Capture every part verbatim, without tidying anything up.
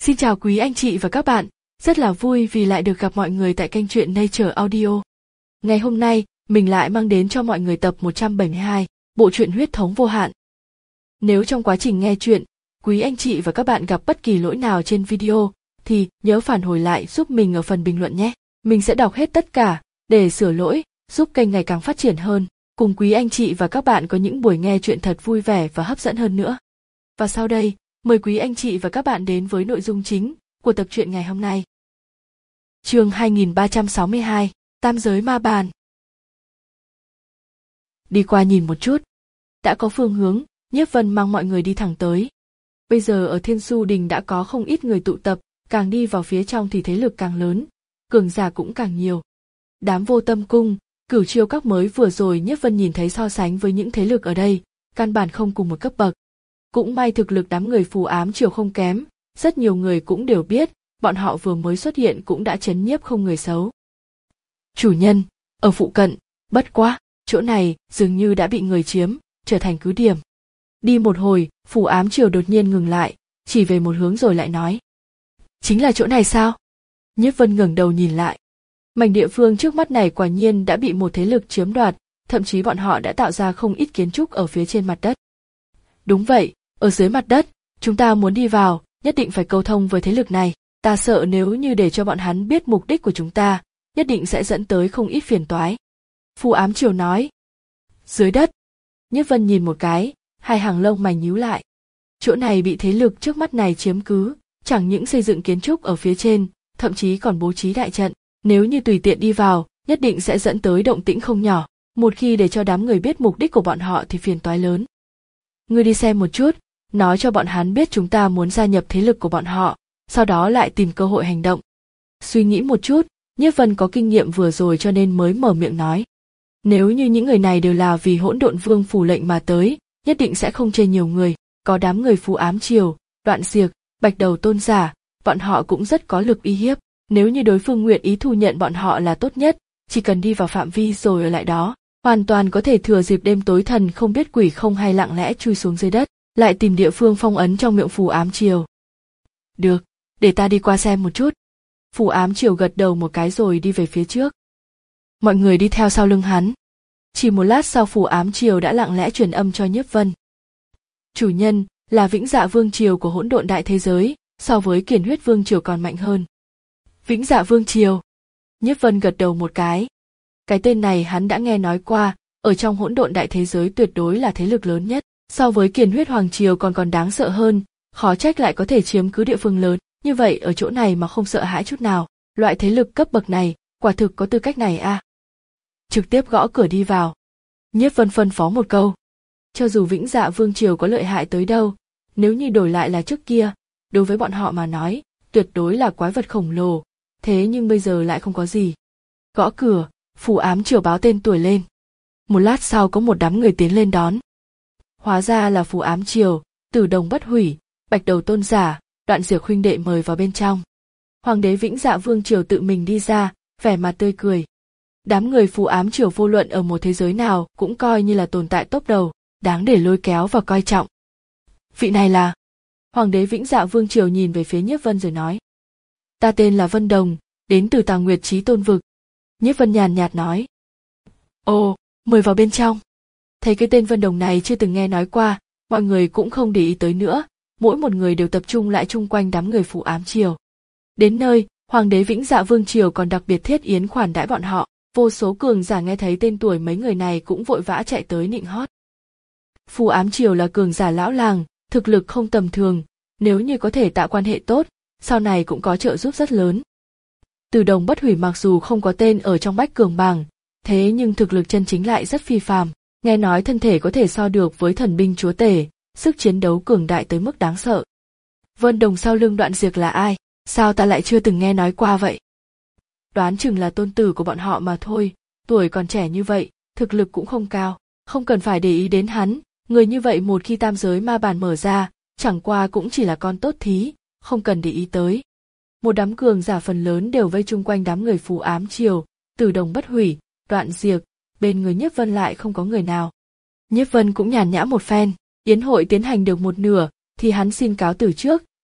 Xin chào quý anh chị và các bạn, rất là vui vì lại được gặp mọi người tại kênh truyện Nature Audio. Ngày hôm nay, mình lại mang đến cho mọi người tập một trăm bảy mươi hai, bộ truyện Huyết thống vô hạn. Nếu trong quá trình nghe truyện, quý anh chị và các bạn gặp bất kỳ lỗi nào trên video, thì nhớ phản hồi lại giúp mình ở phần bình luận nhé. Mình sẽ đọc hết tất cả, để sửa lỗi, giúp kênh ngày càng phát triển hơn, cùng quý anh chị và các bạn có những buổi nghe truyện thật vui vẻ và hấp dẫn hơn nữa. Và sau đây, mời quý anh chị và các bạn đến với nội dung chính của tập truyện ngày hôm nay. Chương hai nghìn ba trăm sáu mươi hai, Tam giới ma bàn. Đi qua nhìn một chút. Đã có phương hướng, Nhiếp Vân mang mọi người đi thẳng tới. Bây giờ ở Thiên Su Đình đã có không ít người tụ tập, càng đi vào phía trong thì thế lực càng lớn, cường giả cũng càng nhiều. Đám Vô Tâm Cung, Cửu Chiêu Các mới vừa rồi Nhiếp Vân nhìn thấy so sánh với những thế lực ở đây, căn bản không cùng một cấp bậc. Cũng may thực lực đám người Phù Ám Triều không kém, rất nhiều người cũng đều biết, bọn họ vừa mới xuất hiện cũng đã trấn nhiếp không người xấu. Chủ nhân, ở phụ cận, bất quá, chỗ này dường như đã bị người chiếm, trở thành cứ điểm. Đi một hồi, Phù Ám Triều đột nhiên ngừng lại, chỉ về một hướng rồi lại nói. Chính là chỗ này sao? Nhiếp Vân ngẩng đầu nhìn lại. Mảnh địa phương trước mắt này quả nhiên đã bị một thế lực chiếm đoạt, thậm chí bọn họ đã tạo ra không ít kiến trúc ở phía trên mặt đất. Đúng vậy, ở dưới mặt đất, chúng ta muốn đi vào, nhất định phải câu thông với thế lực này. Ta sợ nếu như để cho bọn hắn biết mục đích của chúng ta, nhất định sẽ dẫn tới không ít phiền toái. Phù Ám Triều nói. Dưới đất. Nhiếp Vân nhìn một cái, hai hàng lông mày nhíu lại. Chỗ này bị thế lực trước mắt này chiếm cứ, chẳng những xây dựng kiến trúc ở phía trên, thậm chí còn bố trí đại trận. Nếu như tùy tiện đi vào, nhất định sẽ dẫn tới động tĩnh không nhỏ. Một khi để cho đám người biết mục đích của bọn họ thì phiền toái lớn. Ngươi đi xem một chút, nói cho bọn hắn biết chúng ta muốn gia nhập thế lực của bọn họ, sau đó lại tìm cơ hội hành động. Suy nghĩ một chút, Nhiếp Vân có kinh nghiệm vừa rồi cho nên mới mở miệng nói. Nếu như những người này đều là vì Hỗn Độn Vương phủ lệnh mà tới, nhất định sẽ không chê nhiều người, có đám người Phù Ám Triều, Đoạn Diệt, Bạch Đầu Tôn Giả, bọn họ cũng rất có lực uy hiếp. Nếu như đối phương nguyện ý thu nhận bọn họ là tốt nhất, chỉ cần đi vào phạm vi rồi ở lại đó, hoàn toàn có thể thừa dịp đêm tối thần không biết quỷ không hay lặng lẽ chui xuống dưới đất, lại tìm địa phương phong ấn trong miệng Phù Ám Triều. Được, để ta đi qua xem một chút. Phù Ám Triều gật đầu một cái rồi đi về phía trước. Mọi người đi theo sau lưng hắn. Chỉ một lát sau Phù Ám Triều đã lặng lẽ truyền âm cho Nhiếp Vân. Chủ nhân là Vĩnh Dạ Vương Triều của hỗn độn đại thế giới, so với Kiền Huyết Vương Triều còn mạnh hơn. Vĩnh Dạ Vương Triều. Nhiếp Vân gật đầu một cái. Cái tên này hắn đã nghe nói qua, ở trong hỗn độn đại thế giới tuyệt đối là thế lực lớn nhất, so với Kiền Huyết Hoàng Triều còn còn đáng sợ hơn, khó trách lại có thể chiếm cứ địa phương lớn, như vậy ở chỗ này mà không sợ hãi chút nào, loại thế lực cấp bậc này, quả thực có tư cách này à. Trực tiếp gõ cửa đi vào. Nhiếp Vân phân phó một câu. Cho dù Vĩnh Dạ Vương Triều có lợi hại tới đâu, nếu như đổi lại là trước kia, đối với bọn họ mà nói, tuyệt đối là quái vật khổng lồ, thế nhưng bây giờ lại không có gì. Gõ cửa, Phù Ám Triều báo tên tuổi lên. Một lát sau có một đám người tiến lên đón. Hóa ra là Phù Ám Triều, Tử Đồng Bất Hủy, Bạch Đầu Tôn Giả, Đoạn Diệt huynh đệ mời vào bên trong. Hoàng đế Vĩnh Dạ Vương Triều tự mình đi ra, vẻ mặt tươi cười. Đám người Phù Ám Triều vô luận ở một thế giới nào cũng coi như là tồn tại top đầu, đáng để lôi kéo và coi trọng. Vị này là... Hoàng đế Vĩnh Dạ Vương Triều nhìn về phía Nhiếp Vân rồi nói. Ta tên là Vân Đồng, đến từ Tà Nguyệt Chí Tôn Vực. Nhiếp Vân nhàn nhạt nói. Ồ, mời vào bên trong. Thấy cái tên Vân Đồng này chưa từng nghe nói qua, mọi người cũng không để ý tới nữa, mỗi một người đều tập trung lại chung quanh đám người Phù Ám Triều. Đến nơi, Hoàng đế Vĩnh Dạ Vương Triều còn đặc biệt thiết yến khoản đãi bọn họ, vô số cường giả nghe thấy tên tuổi mấy người này cũng vội vã chạy tới nịnh hót. Phù Ám Triều là cường giả lão làng, thực lực không tầm thường, nếu như có thể tạo quan hệ tốt, sau này cũng có trợ giúp rất lớn. Tử Đồng Bất Hủy mặc dù không có tên ở trong bách cường bảng, thế nhưng thực lực chân chính lại rất phi phàm, nghe nói thân thể có thể so được với thần binh chúa tể, sức chiến đấu cường đại tới mức đáng sợ. Vân Đồng sau lưng Đoạn Diệt là ai, sao ta lại chưa từng nghe nói qua vậy? Đoán chừng là tôn tử của bọn họ mà thôi, tuổi còn trẻ như vậy, thực lực cũng không cao, không cần phải để ý đến hắn, người như vậy một khi tam giới ma bàn mở ra, chẳng qua cũng chỉ là con tốt thí, không cần để ý tới. Một đám cường giả phần lớn đều vây chung quanh đám người Phù Ám Triều, Tử Đồng Bất Hủy, Đoạn Diệt, bên người Nhiếp Vân lại không có người nào. Nhiếp Vân cũng nhàn nhã một phen, yến hội tiến hành được một nửa, thì hắn xin cáo từ trước,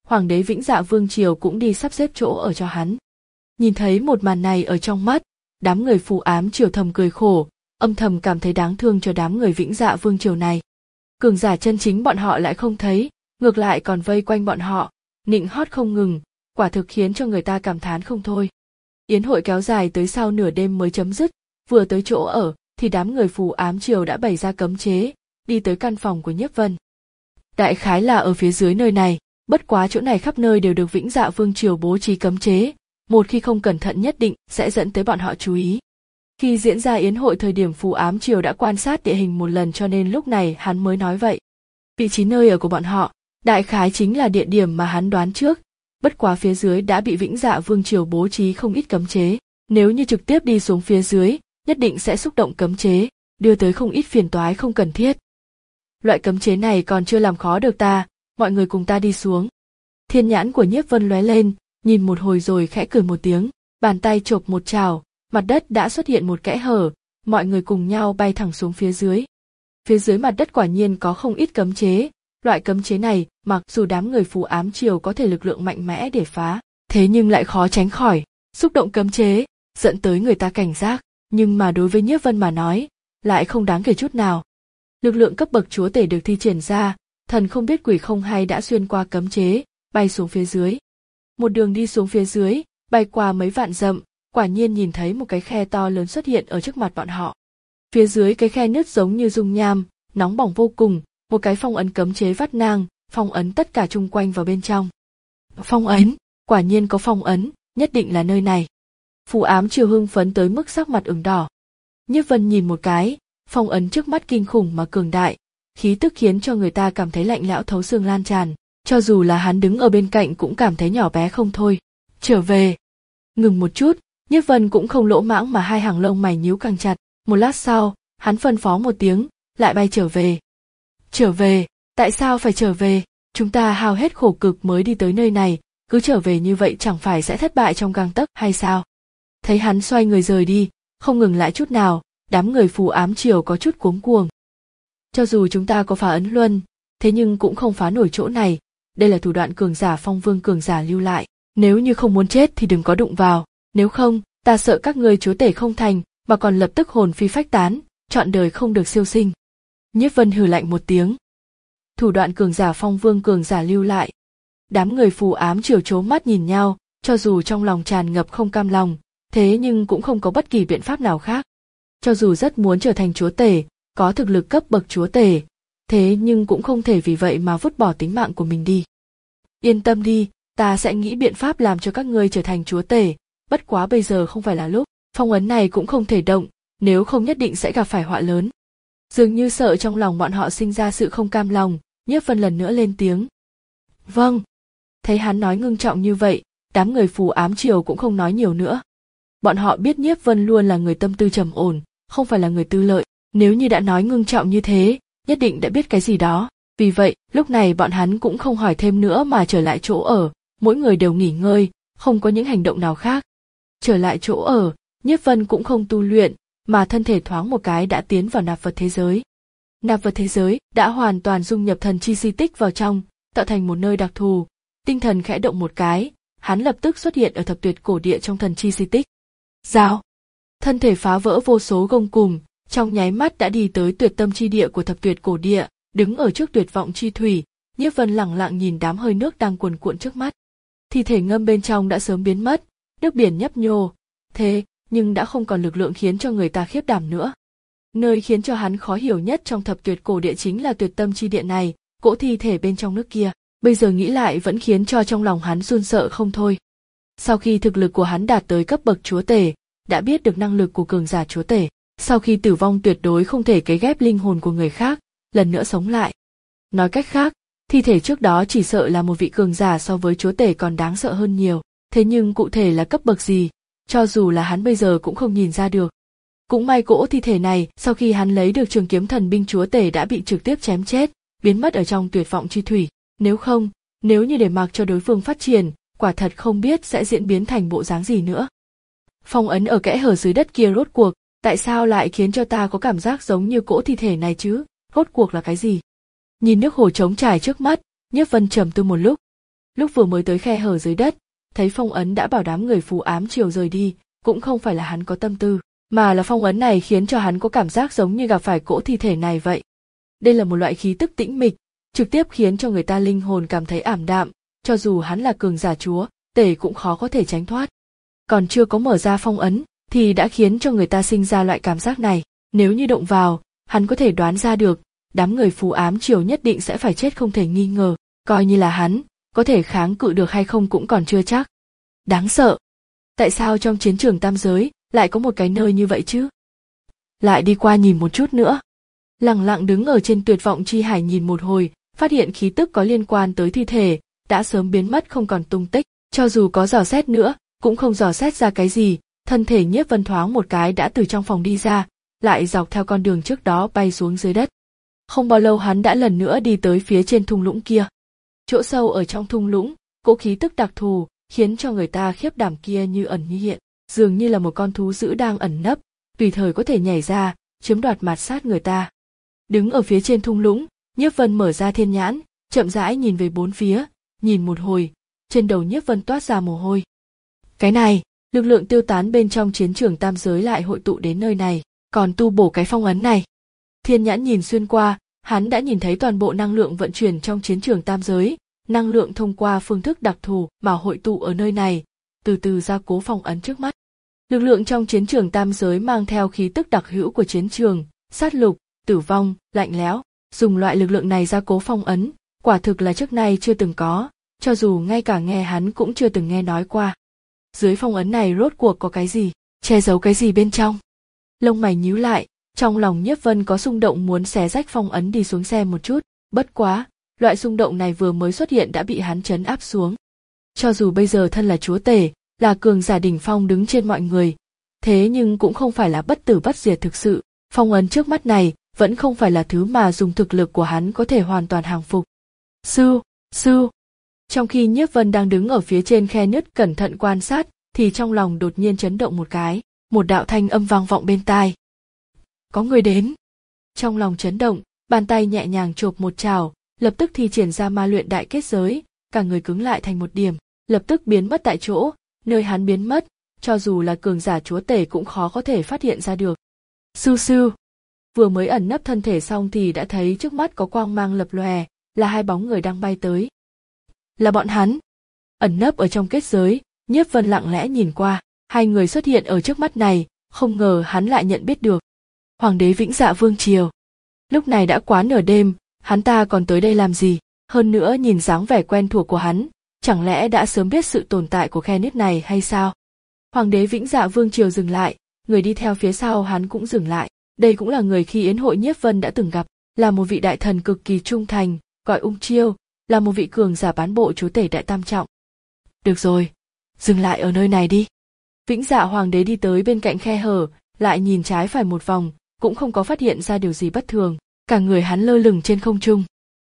Hoàng đế Vĩnh Dạ Vương Triều cũng đi sắp xếp chỗ ở cho hắn. Nhìn thấy một màn này ở trong mắt, đám người Phù Ám Triều thầm cười khổ, âm thầm cảm thấy đáng thương cho đám người Vĩnh Dạ Vương Triều này. Cường giả chân chính bọn họ lại không thấy, ngược lại còn vây quanh bọn họ, nịnh hót không ngừng, quả thực khiến cho người ta cảm thán không thôi. Yến hội kéo dài tới sau nửa đêm mới chấm dứt, vừa tới chỗ ở thì đám người Phù Ám Triều đã bày ra cấm chế, đi tới căn phòng của Nhiếp Vân. Đại khái là ở phía dưới nơi này, bất quá chỗ này khắp nơi đều được Vĩnh Dạ Vương Triều bố trí cấm chế, một khi không cẩn thận nhất định sẽ dẫn tới bọn họ chú ý. Khi diễn ra yến hội thời điểm Phù Ám Triều đã quan sát địa hình một lần cho nên lúc này hắn mới nói vậy. Vị trí nơi ở của bọn họ, đại khái chính là địa điểm mà hắn đoán trước, bất quá phía dưới đã bị Vĩnh Dạ Vương Triều bố trí không ít cấm chế, nếu như trực tiếp đi xuống phía dưới, nhất định sẽ xúc động cấm chế, đưa tới không ít phiền toái không cần thiết. Loại cấm chế này còn chưa làm khó được ta, mọi người cùng ta đi xuống. Thiên nhãn của Nhiếp Vân lóe lên, nhìn một hồi rồi khẽ cười một tiếng, bàn tay chộp một chảo, mặt đất đã xuất hiện một kẽ hở, mọi người cùng nhau bay thẳng xuống phía dưới. Phía dưới mặt đất quả nhiên có không ít cấm chế, loại cấm chế này mặc dù đám người Phù Ám Triều có thể lực lượng mạnh mẽ để phá, thế nhưng lại khó tránh khỏi, xúc động cấm chế, dẫn tới người ta cảnh giác, nhưng mà đối với Nhiếp Vân mà nói, lại không đáng kể chút nào. Lực lượng cấp bậc chúa tể được thi triển ra, thần không biết quỷ không hay đã xuyên qua cấm chế, bay xuống phía dưới. Một đường đi xuống phía dưới, bay qua mấy vạn dặm, quả nhiên nhìn thấy một cái khe to lớn xuất hiện ở trước mặt bọn họ. Phía dưới cái khe nứt giống như dung nham, nóng bỏng vô cùng, một cái phong ấn cấm chế vắt ngang, phong ấn tất cả chung quanh vào bên trong. Phong ấn, quả nhiên có phong ấn, nhất định là nơi này. Phù Ám Triều hưng phấn tới mức sắc mặt ửng đỏ. Nhiếp Vân nhìn một cái, phong ấn trước mắt kinh khủng mà cường đại, khí tức khiến cho người ta cảm thấy lạnh lẽo thấu xương lan tràn, cho dù là hắn đứng ở bên cạnh cũng cảm thấy nhỏ bé không thôi. Trở về. Ngừng một chút, Nhiếp Vân cũng không lỗ mãng mà hai hàng lông mày nhíu càng chặt, một lát sau, hắn phân phó một tiếng, lại bay trở về. Trở về, tại sao phải trở về? Chúng ta hao hết khổ cực mới đi tới nơi này, cứ trở về như vậy chẳng phải sẽ thất bại trong gang tấc hay sao? Thấy hắn xoay người rời đi, không ngừng lại chút nào, đám người Phù Ám Triều có chút cuống cuồng. Cho dù chúng ta có phá ấn luân, thế nhưng cũng không phá nổi chỗ này, đây là thủ đoạn cường giả Phong Vương cường giả lưu lại, nếu như không muốn chết thì đừng có đụng vào, nếu không, ta sợ các ngươi chúa tể không thành, mà còn lập tức hồn phi phách tán, trọn đời không được siêu sinh. Nhiếp Vân hừ lạnh một tiếng. Thủ đoạn cường giả Phong Vương cường giả lưu lại. Đám người Phù Ám Triều trố mắt nhìn nhau, cho dù trong lòng tràn ngập không cam lòng, thế nhưng cũng không có bất kỳ biện pháp nào khác. Cho dù rất muốn trở thành chúa tể, có thực lực cấp bậc chúa tể, thế nhưng cũng không thể vì vậy mà vứt bỏ tính mạng của mình đi. Yên tâm đi, ta sẽ nghĩ biện pháp làm cho các ngươi trở thành chúa tể, bất quá bây giờ không phải là lúc, phong ấn này cũng không thể động, nếu không nhất định sẽ gặp phải họa lớn. Dường như sợ trong lòng bọn họ sinh ra sự không cam lòng, Nhiếp Vân lần nữa lên tiếng. Vâng. Thấy hắn nói ngưng trọng như vậy, đám người Phù Ám Triều cũng không nói nhiều nữa. Bọn họ biết Nhiếp Vân luôn là người tâm tư trầm ổn, không phải là người tư lợi, nếu như đã nói ngưng trọng như thế, nhất định đã biết cái gì đó. Vì vậy, lúc này bọn hắn cũng không hỏi thêm nữa mà trở lại chỗ ở, mỗi người đều nghỉ ngơi, không có những hành động nào khác. Trở lại chỗ ở, Nhiếp Vân cũng không tu luyện, mà thân thể thoáng một cái đã tiến vào nạp vật thế giới. Nạp vật thế giới đã hoàn toàn dung nhập thần chi di tích vào trong, tạo thành một nơi đặc thù. Tinh thần khẽ động một cái, hắn lập tức xuất hiện ở thập tuyệt cổ địa trong thần chi di tích. Rào! Thân thể phá vỡ vô số gông cùm, trong nháy mắt đã đi tới tuyệt tâm chi địa của thập tuyệt cổ địa, đứng ở trước tuyệt vọng chi thủy, Nhiếp Vân lẳng lặng nhìn đám hơi nước đang cuồn cuộn trước mắt. Thi thể ngâm bên trong đã sớm biến mất, nước biển nhấp nhô, thế nhưng đã không còn lực lượng khiến cho người ta khiếp đảm nữa. Nơi khiến cho hắn khó hiểu nhất trong thập tuyệt cổ địa chính là tuyệt tâm chi địa này, cỗ thi thể bên trong nước kia, bây giờ nghĩ lại vẫn khiến cho trong lòng hắn run sợ không thôi. Sau khi thực lực của hắn đạt tới cấp bậc chúa tể, đã biết được năng lực của cường giả chúa tể, sau khi tử vong tuyệt đối không thể cấy ghép linh hồn của người khác, lần nữa sống lại. Nói cách khác, thi thể trước đó chỉ sợ là một vị cường giả so với chúa tể còn đáng sợ hơn nhiều, thế nhưng cụ thể là cấp bậc gì, cho dù là hắn bây giờ cũng không nhìn ra được. Cũng may cỗ thi thể này sau khi hắn lấy được trường kiếm thần binh chúa tể đã bị trực tiếp chém chết, biến mất ở trong tuyệt vọng chi thủy, nếu không, nếu như để mặc cho đối phương phát triển, quả thật không biết sẽ diễn biến thành bộ dáng gì nữa. Phong ấn ở kẽ hở dưới đất kia rốt cuộc, tại sao lại khiến cho ta có cảm giác giống như cỗ thi thể này chứ, rốt cuộc là cái gì? Nhìn nước hồ trống trải trước mắt, Nhiếp Vân trầm tư một lúc. Lúc vừa mới tới khe hở dưới đất, thấy phong ấn đã bảo đám người phù ám triều rời đi, cũng không phải là hắn có tâm tư, mà là phong ấn này khiến cho hắn có cảm giác giống như gặp phải cỗ thi thể này vậy. Đây là một loại khí tức tĩnh mịch, trực tiếp khiến cho người ta linh hồn cảm thấy ảm đạm, cho dù hắn là cường giả chúa, tể cũng khó có thể tránh thoát. Còn chưa có mở ra phong ấn, thì đã khiến cho người ta sinh ra loại cảm giác này, nếu như động vào, hắn có thể đoán ra được, đám người phù ám triều nhất định sẽ phải chết không thể nghi ngờ, coi như là hắn, có thể kháng cự được hay không cũng còn chưa chắc. Đáng sợ. Tại sao trong chiến trường tam giới lại có một cái nơi như vậy chứ? Lại đi qua nhìn một chút nữa. Lặng lặng đứng ở trên tuyệt vọng chi hải nhìn một hồi, phát hiện khí tức có liên quan tới thi thể, đã sớm biến mất không còn tung tích, cho dù có dò xét nữa, cũng không dò xét ra cái gì, thân thể Nhiếp Vân thoáng một cái đã từ trong phòng đi ra, lại dọc theo con đường trước đó bay xuống dưới đất. Không bao lâu hắn đã lần nữa đi tới phía trên thung lũng kia. Chỗ sâu ở trong thung lũng, cỗ khí tức đặc thù, khiến cho người ta khiếp đảm kia như ẩn như hiện, dường như là một con thú dữ đang ẩn nấp, tùy thời có thể nhảy ra, chiếm đoạt mạt sát người ta. Đứng ở phía trên thung lũng, Nhiếp Vân mở ra thiên nhãn, chậm rãi nhìn về bốn phía, nhìn một hồi, trên đầu Nhiếp Vân toát ra mồ hôi. Cái này, lực lượng tiêu tán bên trong chiến trường tam giới lại hội tụ đến nơi này, còn tu bổ cái phong ấn này. Thiên nhãn nhìn xuyên qua, hắn đã nhìn thấy toàn bộ năng lượng vận chuyển trong chiến trường tam giới, năng lượng thông qua phương thức đặc thù mà hội tụ ở nơi này, từ từ gia cố phong ấn trước mắt. Lực lượng trong chiến trường tam giới mang theo khí tức đặc hữu của chiến trường, sát lục, tử vong, lạnh lẽo, dùng loại lực lượng này gia cố phong ấn, quả thực là trước nay chưa từng có, cho dù ngay cả nghe hắn cũng chưa từng nghe nói qua. Dưới phong ấn này rốt cuộc có cái gì, che giấu cái gì bên trong? Lông mày nhíu lại, trong lòng Nhiếp Vân có xung động muốn xé rách phong ấn đi xuống xem một chút, bất quá, loại xung động này vừa mới xuất hiện đã bị hắn trấn áp xuống. Cho dù bây giờ thân là chúa tể, là cường giả đỉnh phong đứng trên mọi người, thế nhưng cũng không phải là bất tử bất diệt thực sự, phong ấn trước mắt này vẫn không phải là thứ mà dùng thực lực của hắn có thể hoàn toàn hàng phục. Sư, sư. Trong khi Nhiếp Vân đang đứng ở phía trên khe nứt cẩn thận quan sát, thì trong lòng đột nhiên chấn động một cái, một đạo thanh âm vang vọng bên tai. Có người đến. Trong lòng chấn động, bàn tay nhẹ nhàng chộp một chảo, lập tức thi triển ra ma luyện đại kết giới, cả người cứng lại thành một điểm, lập tức biến mất tại chỗ, nơi hắn biến mất, cho dù là cường giả chúa tể cũng khó có thể phát hiện ra được. Sư sư. Vừa mới ẩn nấp thân thể xong thì đã thấy trước mắt có quang mang lập lòe, là hai bóng người đang bay tới. Là bọn hắn. Ẩn nấp ở trong kết giới, Nhiếp Vân lặng lẽ nhìn qua, hai người xuất hiện ở trước mắt này, không ngờ hắn lại nhận biết được. Hoàng đế Vĩnh Dạ Vương triều. Lúc này đã quá nửa đêm, hắn ta còn tới đây làm gì? Hơn nữa nhìn dáng vẻ quen thuộc của hắn, chẳng lẽ đã sớm biết sự tồn tại của khe nứt này hay sao? Hoàng đế Vĩnh Dạ Vương triều dừng lại, người đi theo phía sau hắn cũng dừng lại. Đây cũng là người khi yến hội Nhiếp Vân đã từng gặp, là một vị đại thần cực kỳ trung thành, gọi Ung Chiêu, là một vị cường giả bán bộ chúa tể đại tam trọng. Được rồi, dừng lại ở nơi này đi. Vĩnh Dạ Hoàng đế đi tới bên cạnh khe hở, lại nhìn trái phải một vòng, cũng không có phát hiện ra điều gì bất thường, cả người hắn lơ lửng trên không trung.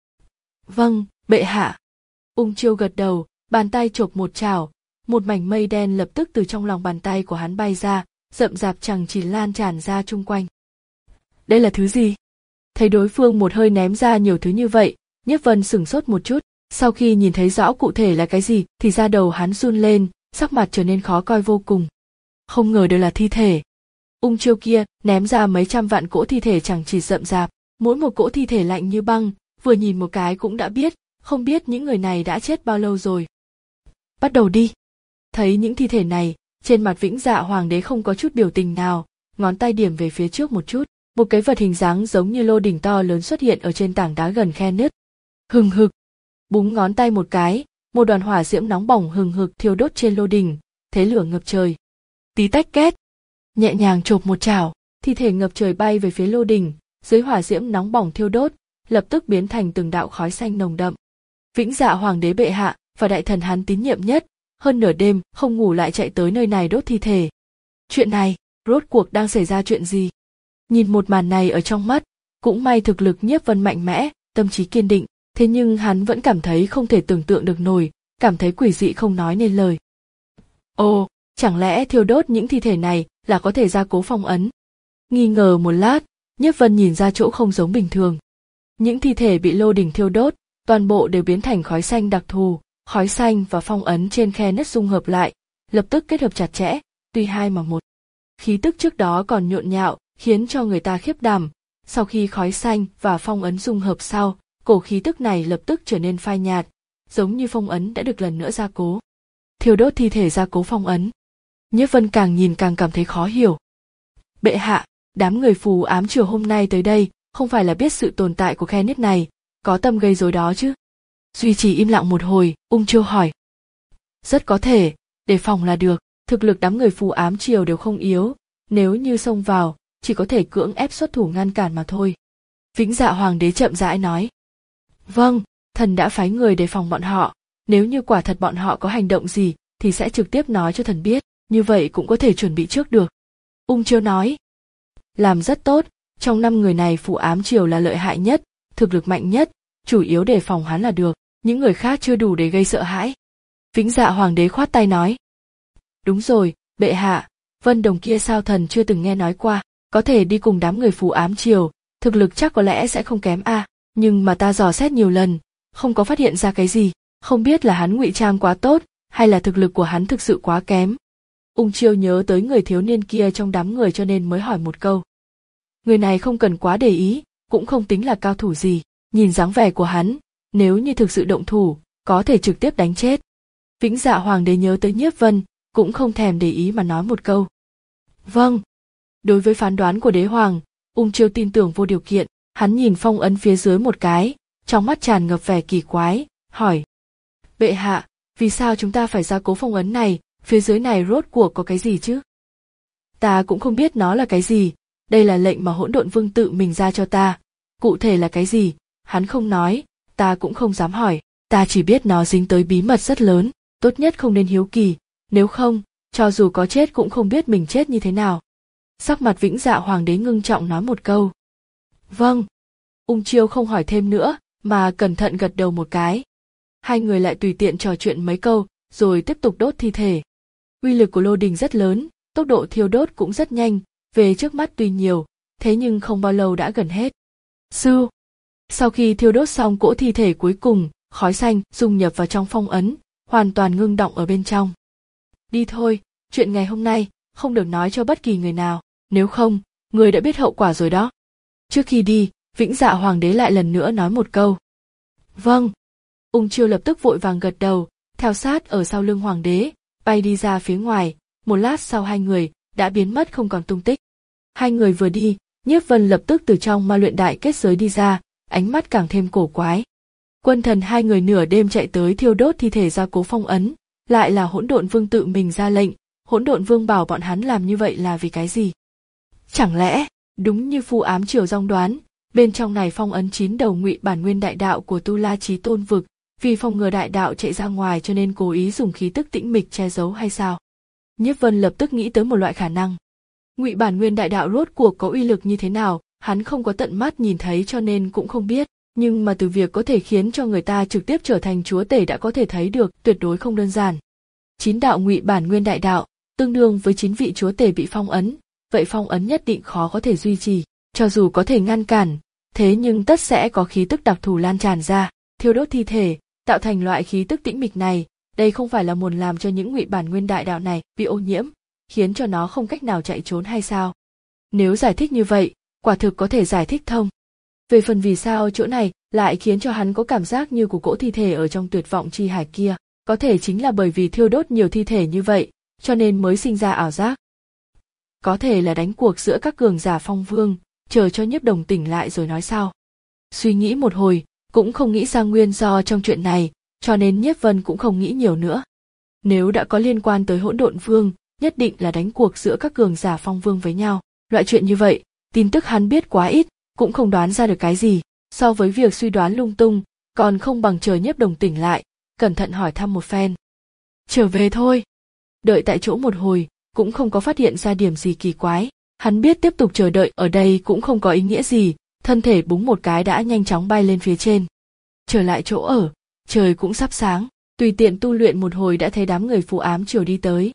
Vâng, bệ hạ. Ung Chiêu gật đầu, bàn tay chộp một chảo, một mảnh mây đen lập tức từ trong lòng bàn tay của hắn bay ra, rậm rạp chẳng chỉ lan tràn ra chung quanh. Đây là thứ gì? Thấy đối phương một hơi ném ra nhiều thứ như vậy, Nhiếp Vân sửng sốt một chút, sau khi nhìn thấy rõ cụ thể là cái gì thì da đầu hắn run lên, sắc mặt trở nên khó coi vô cùng. Không ngờ đều là thi thể. Ung Chiêu kia ném ra mấy trăm vạn cỗ thi thể chẳng chỉ rậm rạp, mỗi một cỗ thi thể lạnh như băng, vừa nhìn một cái cũng đã biết, không biết những người này đã chết bao lâu rồi. Bắt đầu đi. Thấy những thi thể này, trên mặt Vĩnh Dạ Hoàng đế không có chút biểu tình nào, ngón tay điểm về phía trước một chút, một cái vật hình dáng giống như lô đỉnh to lớn xuất hiện ở trên tảng đá gần khe nứt. Hừng hực. Búng ngón tay một cái, một đoàn hỏa diễm nóng bỏng hừng hực thiêu đốt trên lô đỉnh, thế lửa ngập trời. Tí tách két. Nhẹ nhàng chộp một chảo, thi thể ngập trời bay về phía lô đỉnh, dưới hỏa diễm nóng bỏng thiêu đốt, lập tức biến thành từng đạo khói xanh nồng đậm. Vĩnh Dạ Hoàng đế bệ hạ và đại thần hắn tín nhiệm nhất, hơn nửa đêm không ngủ lại chạy tới nơi này đốt thi thể. Chuyện này, rốt cuộc đang xảy ra chuyện gì? Nhìn một màn này ở trong mắt, cũng may thực lực Nhiếp Vân mạnh mẽ, tâm trí kiên định, thế nhưng hắn vẫn cảm thấy không thể tưởng tượng được nổi, cảm thấy quỷ dị không nói nên lời. Ồ, chẳng lẽ thiêu đốt những thi thể này là có thể gia cố phong ấn? Nghi ngờ một lát, Nhiếp Vân nhìn ra chỗ không giống bình thường. Những thi thể bị lô đỉnh thiêu đốt, toàn bộ đều biến thành khói xanh đặc thù, khói xanh và phong ấn trên khe nứt dung hợp lại, lập tức kết hợp chặt chẽ, tuy hai mà một. Khí tức trước đó còn nhộn nhạo, khiến cho người ta khiếp đảm. Sau khi khói xanh và phong ấn dung hợp sau, cổ khí tức này lập tức trở nên phai nhạt, giống như phong ấn đã được lần nữa gia cố. Thiêu đốt thi thể gia cố phong ấn. Nhiếp Vân càng nhìn càng cảm thấy khó hiểu. Bệ hạ, đám người phù ám triều hôm nay tới đây, không phải là biết sự tồn tại của khe nứt này, có tâm gây rối đó chứ? Duy trì im lặng một hồi, Ung Chiêu hỏi. Rất có thể, đề phòng là được, thực lực đám người phù ám triều đều không yếu, nếu như xông vào, chỉ có thể cưỡng ép xuất thủ ngăn cản mà thôi. Vĩnh Dạ Hoàng đế chậm rãi nói. Vâng, thần đã phái người đề phòng bọn họ, nếu như quả thật bọn họ có hành động gì thì sẽ trực tiếp nói cho thần biết, như vậy cũng có thể chuẩn bị trước được. Ung Chiêu nói. Làm rất tốt, trong năm người này phù ám triều là lợi hại nhất, thực lực mạnh nhất, chủ yếu đề phòng hắn là được, những người khác chưa đủ để gây sợ hãi. Vĩnh Dạ Hoàng đế khoát tay nói. Đúng rồi, bệ hạ, Vân Đồng kia sao thần chưa từng nghe nói qua, có thể đi cùng đám người phù ám triều, thực lực chắc có lẽ sẽ không kém a, à, nhưng mà ta dò xét nhiều lần, không có phát hiện ra cái gì, không biết là hắn ngụy trang quá tốt, hay là thực lực của hắn thực sự quá kém. Ung Chiêu nhớ tới người thiếu niên kia trong đám người cho nên mới hỏi một câu. Người này không cần quá để ý, cũng không tính là cao thủ gì, nhìn dáng vẻ của hắn, nếu như thực sự động thủ, có thể trực tiếp đánh chết. Vĩnh Dạ Hoàng đế nhớ tới Nhiếp Vân, cũng không thèm để ý mà nói một câu. Vâng. Đối với phán đoán của đế hoàng, Ung Chiêu tin tưởng vô điều kiện, hắn nhìn phong ấn phía dưới một cái, trong mắt tràn ngập vẻ kỳ quái, hỏi. Bệ hạ, vì sao chúng ta phải gia cố phong ấn này, phía dưới này rốt cuộc có cái gì chứ? Ta cũng không biết nó là cái gì, đây là lệnh mà Hỗn Độn Vương tự mình ra cho ta, cụ thể là cái gì, hắn không nói, ta cũng không dám hỏi, ta chỉ biết nó dính tới bí mật rất lớn, tốt nhất không nên hiếu kỳ, nếu không, cho dù có chết cũng không biết mình chết như thế nào. Sắc mặt Vĩnh Dạ Hoàng đế ngưng trọng nói một câu. Vâng. Ung Chiêu không hỏi thêm nữa, mà cẩn thận gật đầu một cái. Hai người lại tùy tiện trò chuyện mấy câu, rồi tiếp tục đốt thi thể. Uy lực của lô đình rất lớn, tốc độ thiêu đốt cũng rất nhanh, về trước mắt tuy nhiều, thế nhưng không bao lâu đã gần hết. Sư. Sau khi thiêu đốt xong cỗ thi thể cuối cùng, khói xanh dung nhập vào trong phong ấn, hoàn toàn ngưng đọng ở bên trong. Đi thôi, chuyện ngày hôm nay, không được nói cho bất kỳ người nào, nếu không, người đã biết hậu quả rồi đó. Trước khi đi, Vĩnh Dạ Hoàng đế lại lần nữa nói một câu. Vâng. Ung Chiêu lập tức vội vàng gật đầu, theo sát ở sau lưng Hoàng đế, bay đi ra phía ngoài, một lát sau hai người đã biến mất không còn tung tích. Hai người vừa đi, Nhiếp Vân lập tức từ trong ma luyện đại kết giới đi ra, ánh mắt càng thêm cổ quái. Quân thần hai người nửa đêm chạy tới thiêu đốt thi thể gia cố phong ấn, lại là Hỗn Độn Vương tự mình ra lệnh, Hỗn Độn Vương bảo bọn hắn làm như vậy là vì cái gì? Chẳng lẽ, đúng như phù ám triều dong đoán, bên trong này phong ấn chín đầu ngụy bản nguyên đại đạo của Tu La Chí Tôn vực, vì phòng ngừa đại đạo chạy ra ngoài cho nên cố ý dùng khí tức tĩnh mịch che giấu hay sao? Nhiếp Vân lập tức nghĩ tới một loại khả năng. Ngụy bản nguyên đại đạo rốt cuộc có uy lực như thế nào, hắn không có tận mắt nhìn thấy cho nên cũng không biết, nhưng mà từ việc có thể khiến cho người ta trực tiếp trở thành chúa tể đã có thể thấy được, tuyệt đối không đơn giản. Chín đạo ngụy bản nguyên đại đạo, tương đương với chín vị chúa tể bị phong ấn, vậy phong ấn nhất định khó có thể duy trì, cho dù có thể ngăn cản, thế nhưng tất sẽ có khí tức đặc thù lan tràn ra, thiêu đốt thi thể, tạo thành loại khí tức tĩnh mịch này, đây không phải là muốn làm cho những ngụy bản nguyên đại đạo này bị ô nhiễm, khiến cho nó không cách nào chạy trốn hay sao? Nếu giải thích như vậy, quả thực có thể giải thích thông. Về phần vì sao chỗ này lại khiến cho hắn có cảm giác như của cỗ thi thể ở trong tuyệt vọng chi hải kia, có thể chính là bởi vì thiêu đốt nhiều thi thể như vậy, cho nên mới sinh ra ảo giác. Có thể là đánh cuộc giữa các cường giả phong vương, chờ cho Nhiếp Đồng tỉnh lại rồi nói sau. Suy nghĩ một hồi, cũng không nghĩ ra nguyên do trong chuyện này, cho nên Nhiếp Vân cũng không nghĩ nhiều nữa. Nếu đã có liên quan tới Hỗn Độn Vương, nhất định là đánh cuộc giữa các cường giả phong vương với nhau. Loại chuyện như vậy, tin tức hắn biết quá ít, cũng không đoán ra được cái gì. So với việc suy đoán lung tung, còn không bằng chờ Nhiếp Đồng tỉnh lại, cẩn thận hỏi thăm một phen. Trở về thôi. Đợi tại chỗ một hồi, cũng không có phát hiện ra điểm gì kỳ quái. Hắn biết tiếp tục chờ đợi ở đây cũng không có ý nghĩa gì, thân thể búng một cái đã nhanh chóng bay lên phía trên. Trở lại chỗ ở, trời cũng sắp sáng, tùy tiện tu luyện một hồi đã thấy đám người phù ám triều đi tới.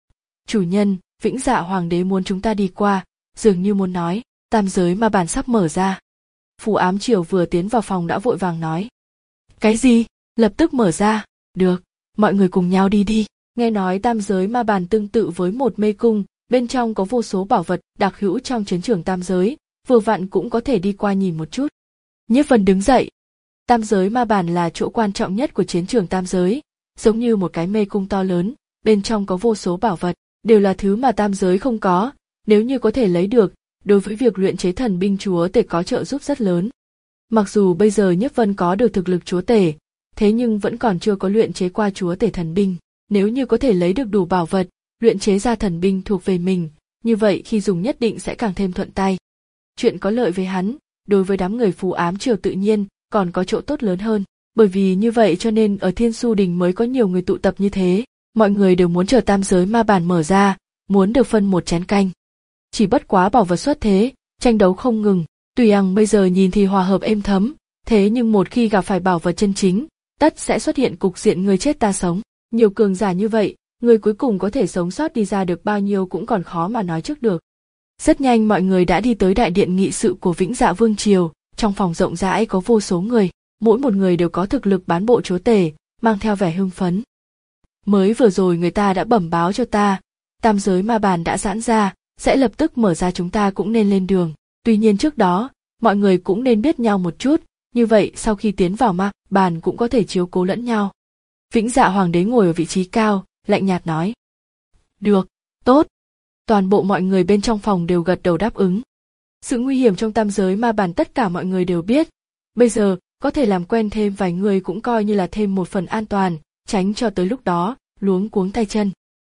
Chủ nhân, Vĩnh Dạ Hoàng đế muốn chúng ta đi qua, dường như muốn nói, tam giới ma bản sắp mở ra. Phù ám triều vừa tiến vào phòng đã vội vàng nói. Cái gì? Lập tức mở ra, Được, mọi người cùng nhau đi đi. Nghe nói tam giới ma bàn tương tự với một mê cung, bên trong có vô số bảo vật đặc hữu trong chiến trường tam giới, vừa vặn cũng có thể đi qua nhìn một chút. Nhiếp Vân đứng dậy. Tam giới ma bàn là chỗ quan trọng nhất của chiến trường tam giới, giống như một cái mê cung to lớn, bên trong có vô số bảo vật, đều là thứ mà tam giới không có, nếu như có thể lấy được, đối với việc luyện chế thần binh chúa tể có trợ giúp rất lớn. Mặc dù bây giờ Nhiếp Vân có được thực lực chúa tể, thế nhưng vẫn còn chưa có luyện chế qua chúa tể thần binh, nếu như có thể lấy được đủ bảo vật, luyện chế ra thần binh thuộc về mình, như vậy khi dùng nhất định sẽ càng thêm thuận tay. Chuyện có lợi với hắn, đối với đám người phù ám triều tự nhiên còn có chỗ tốt lớn hơn, bởi vì như vậy cho nên ở Thiên Su Đình mới có nhiều người tụ tập như thế, mọi người đều muốn chờ tam giới ma bàn mở ra, muốn được phân một chén canh. Chỉ bất quá bảo vật xuất thế, tranh đấu không ngừng, tuy rằng bây giờ nhìn thì hòa hợp êm thấm, thế nhưng một khi gặp phải bảo vật chân chính, tất sẽ xuất hiện cục diện người chết ta sống. Nhiều cường giả như vậy, người cuối cùng có thể sống sót đi ra được bao nhiêu cũng còn khó mà nói trước được. Rất nhanh mọi người đã đi tới đại điện nghị sự của Vĩnh Dạ Vương triều, trong phòng rộng rãi có vô số người, mỗi một người đều có thực lực bán bộ chúa tể, mang theo vẻ hưng phấn. Mới vừa rồi người ta đã bẩm báo cho ta, tam giới ma bàn đã giãn ra, sẽ lập tức mở ra, chúng ta cũng nên lên đường. Tuy nhiên trước đó, mọi người cũng nên biết nhau một chút, như vậy sau khi tiến vào ma bàn cũng có thể chiếu cố lẫn nhau. Vĩnh Dạ Hoàng đế ngồi ở vị trí cao, lạnh nhạt nói. Được, tốt. Toàn bộ mọi người bên trong phòng đều gật đầu đáp ứng. Sự nguy hiểm trong tam giới ma bàn tất cả mọi người đều biết. Bây giờ, có thể làm quen thêm vài người cũng coi như là thêm một phần an toàn, tránh cho tới lúc đó, luống cuống tay chân.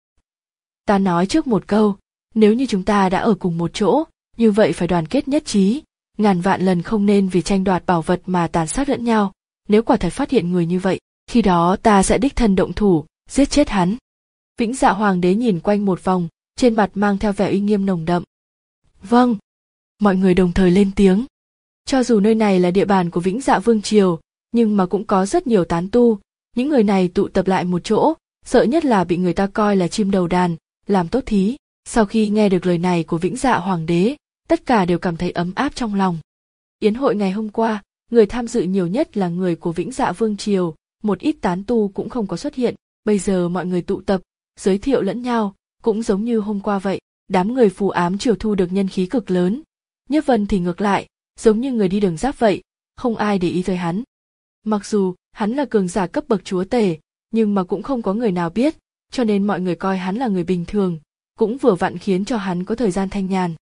Ta nói trước một câu, nếu như chúng ta đã ở cùng một chỗ, như vậy phải đoàn kết nhất trí, ngàn vạn lần không nên vì tranh đoạt bảo vật mà tàn sát lẫn nhau. Nếu quả thật phát hiện người như vậy, khi đó ta sẽ đích thân động thủ, giết chết hắn. Vĩnh Dạ Hoàng đế nhìn quanh một vòng, trên mặt mang theo vẻ uy nghiêm nồng đậm. Vâng. Mọi người đồng thời lên tiếng. Cho dù nơi này là địa bàn của Vĩnh Dạ Vương triều, nhưng mà cũng có rất nhiều tán tu, những người này tụ tập lại một chỗ, sợ nhất là bị người ta coi là chim đầu đàn, làm tốt thí. Sau khi nghe được lời này của Vĩnh Dạ Hoàng đế, tất cả đều cảm thấy ấm áp trong lòng. Yến hội ngày hôm qua, người tham dự nhiều nhất là người của Vĩnh Dạ Vương triều, một ít tán tu cũng không có xuất hiện, bây giờ mọi người tụ tập, giới thiệu lẫn nhau, cũng giống như hôm qua vậy, đám người phù ám triều thu được nhân khí cực lớn. Nhiếp Vân thì ngược lại, giống như người đi đường giáp vậy, không ai để ý tới hắn. Mặc dù hắn là cường giả cấp bậc chúa tể, nhưng mà cũng không có người nào biết, cho nên mọi người coi hắn là người bình thường, cũng vừa vặn khiến cho hắn có thời gian thanh nhàn.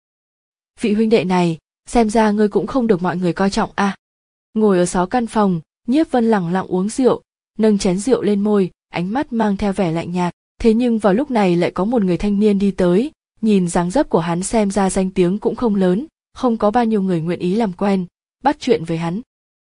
Vị huynh đệ này, xem ra ngươi cũng không được mọi người coi trọng a. À. Ngồi ở sáu căn phòng, Nhiếp Vân lẳng lặng uống rượu, nâng chén rượu lên môi, ánh mắt mang theo vẻ lạnh nhạt. Thế nhưng vào lúc này lại có một người thanh niên đi tới, nhìn dáng dấp của hắn xem ra danh tiếng cũng không lớn, không có bao nhiêu người nguyện ý làm quen, bắt chuyện với hắn.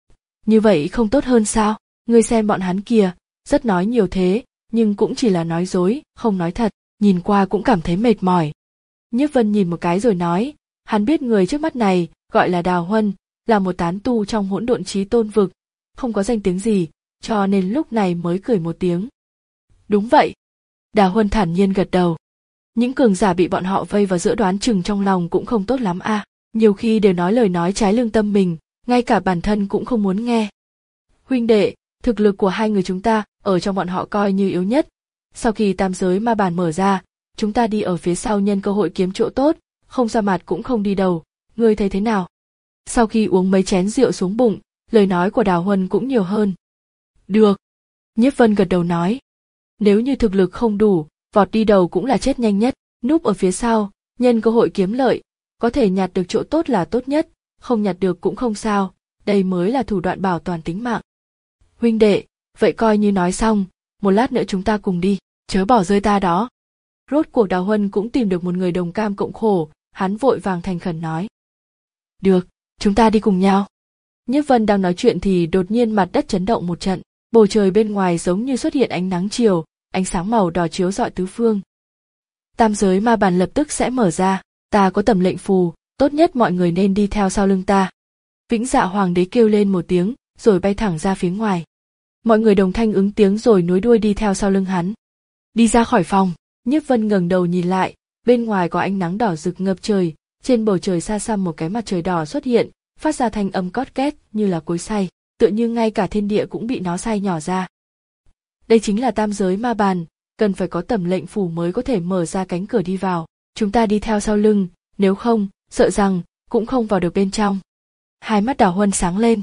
Như vậy không tốt hơn sao? Ngươi xem bọn hắn kìa, rất nói nhiều thế, nhưng cũng chỉ là nói dối, không nói thật, nhìn qua cũng cảm thấy mệt mỏi. Nhiếp Vân nhìn một cái rồi nói, hắn biết người trước mắt này, gọi là Đào Huân, là một tán tu trong hỗn độn chí tôn vực, không có danh tiếng gì, cho nên lúc này mới cười một tiếng. Đúng vậy. Đào Huân thản nhiên gật đầu. Những cường giả bị bọn họ vây vào giữa đoán chừng trong lòng cũng không tốt lắm a, à. Nhiều khi đều nói lời nói trái lương tâm mình, ngay cả bản thân cũng không muốn nghe. Huynh đệ, thực lực của hai người chúng ta ở trong bọn họ coi như yếu nhất. Sau khi tam giới ma bàn mở ra, chúng ta đi ở phía sau nhân cơ hội kiếm chỗ tốt, không ra mặt cũng không đi đầu, ngươi thấy thế nào? Sau khi uống mấy chén rượu xuống bụng, lời nói của Đào Huân cũng nhiều hơn. Được. Nhiếp Vân gật đầu nói. Nếu như thực lực không đủ, vọt đi đầu cũng là chết nhanh nhất, núp ở phía sau, nhân cơ hội kiếm lợi, có thể nhặt được chỗ tốt là tốt nhất, không nhặt được cũng không sao, đây mới là thủ đoạn bảo toàn tính mạng. Huynh đệ, vậy coi như nói xong, một lát nữa chúng ta cùng đi, chớ bỏ rơi ta đó. Rốt cuộc Đào Huân cũng tìm được một người đồng cam cộng khổ, hắn vội vàng thành khẩn nói. Được, chúng ta đi cùng nhau. Nhiếp Vân đang nói chuyện thì đột nhiên mặt đất chấn động một trận, bầu trời bên ngoài giống như xuất hiện ánh nắng chiều, ánh sáng màu đỏ chiếu rọi tứ phương. Tam giới ma bàn lập tức sẽ mở ra, ta có tầm lệnh phù, tốt nhất mọi người nên đi theo sau lưng ta. Vĩnh Dạ Hoàng đế kêu lên một tiếng, rồi bay thẳng ra phía ngoài. Mọi người đồng thanh ứng tiếng rồi nối đuôi đi theo sau lưng hắn. Đi ra khỏi phòng, Nhiếp Vân ngẩng đầu nhìn lại, bên ngoài có ánh nắng đỏ rực ngập trời, trên bầu trời xa xăm một cái mặt trời đỏ xuất hiện, phát ra thanh âm cót két như là cối xay, tựa như ngay cả thiên địa cũng bị nó xay nhỏ ra. đây chính là tam giới ma bàn, cần phải có tẩm lệnh phủ mới có thể mở ra cánh cửa đi vào. Chúng ta đi theo sau lưng, nếu không, sợ rằng cũng không vào được bên trong. Hai mắt Đào Huân sáng lên.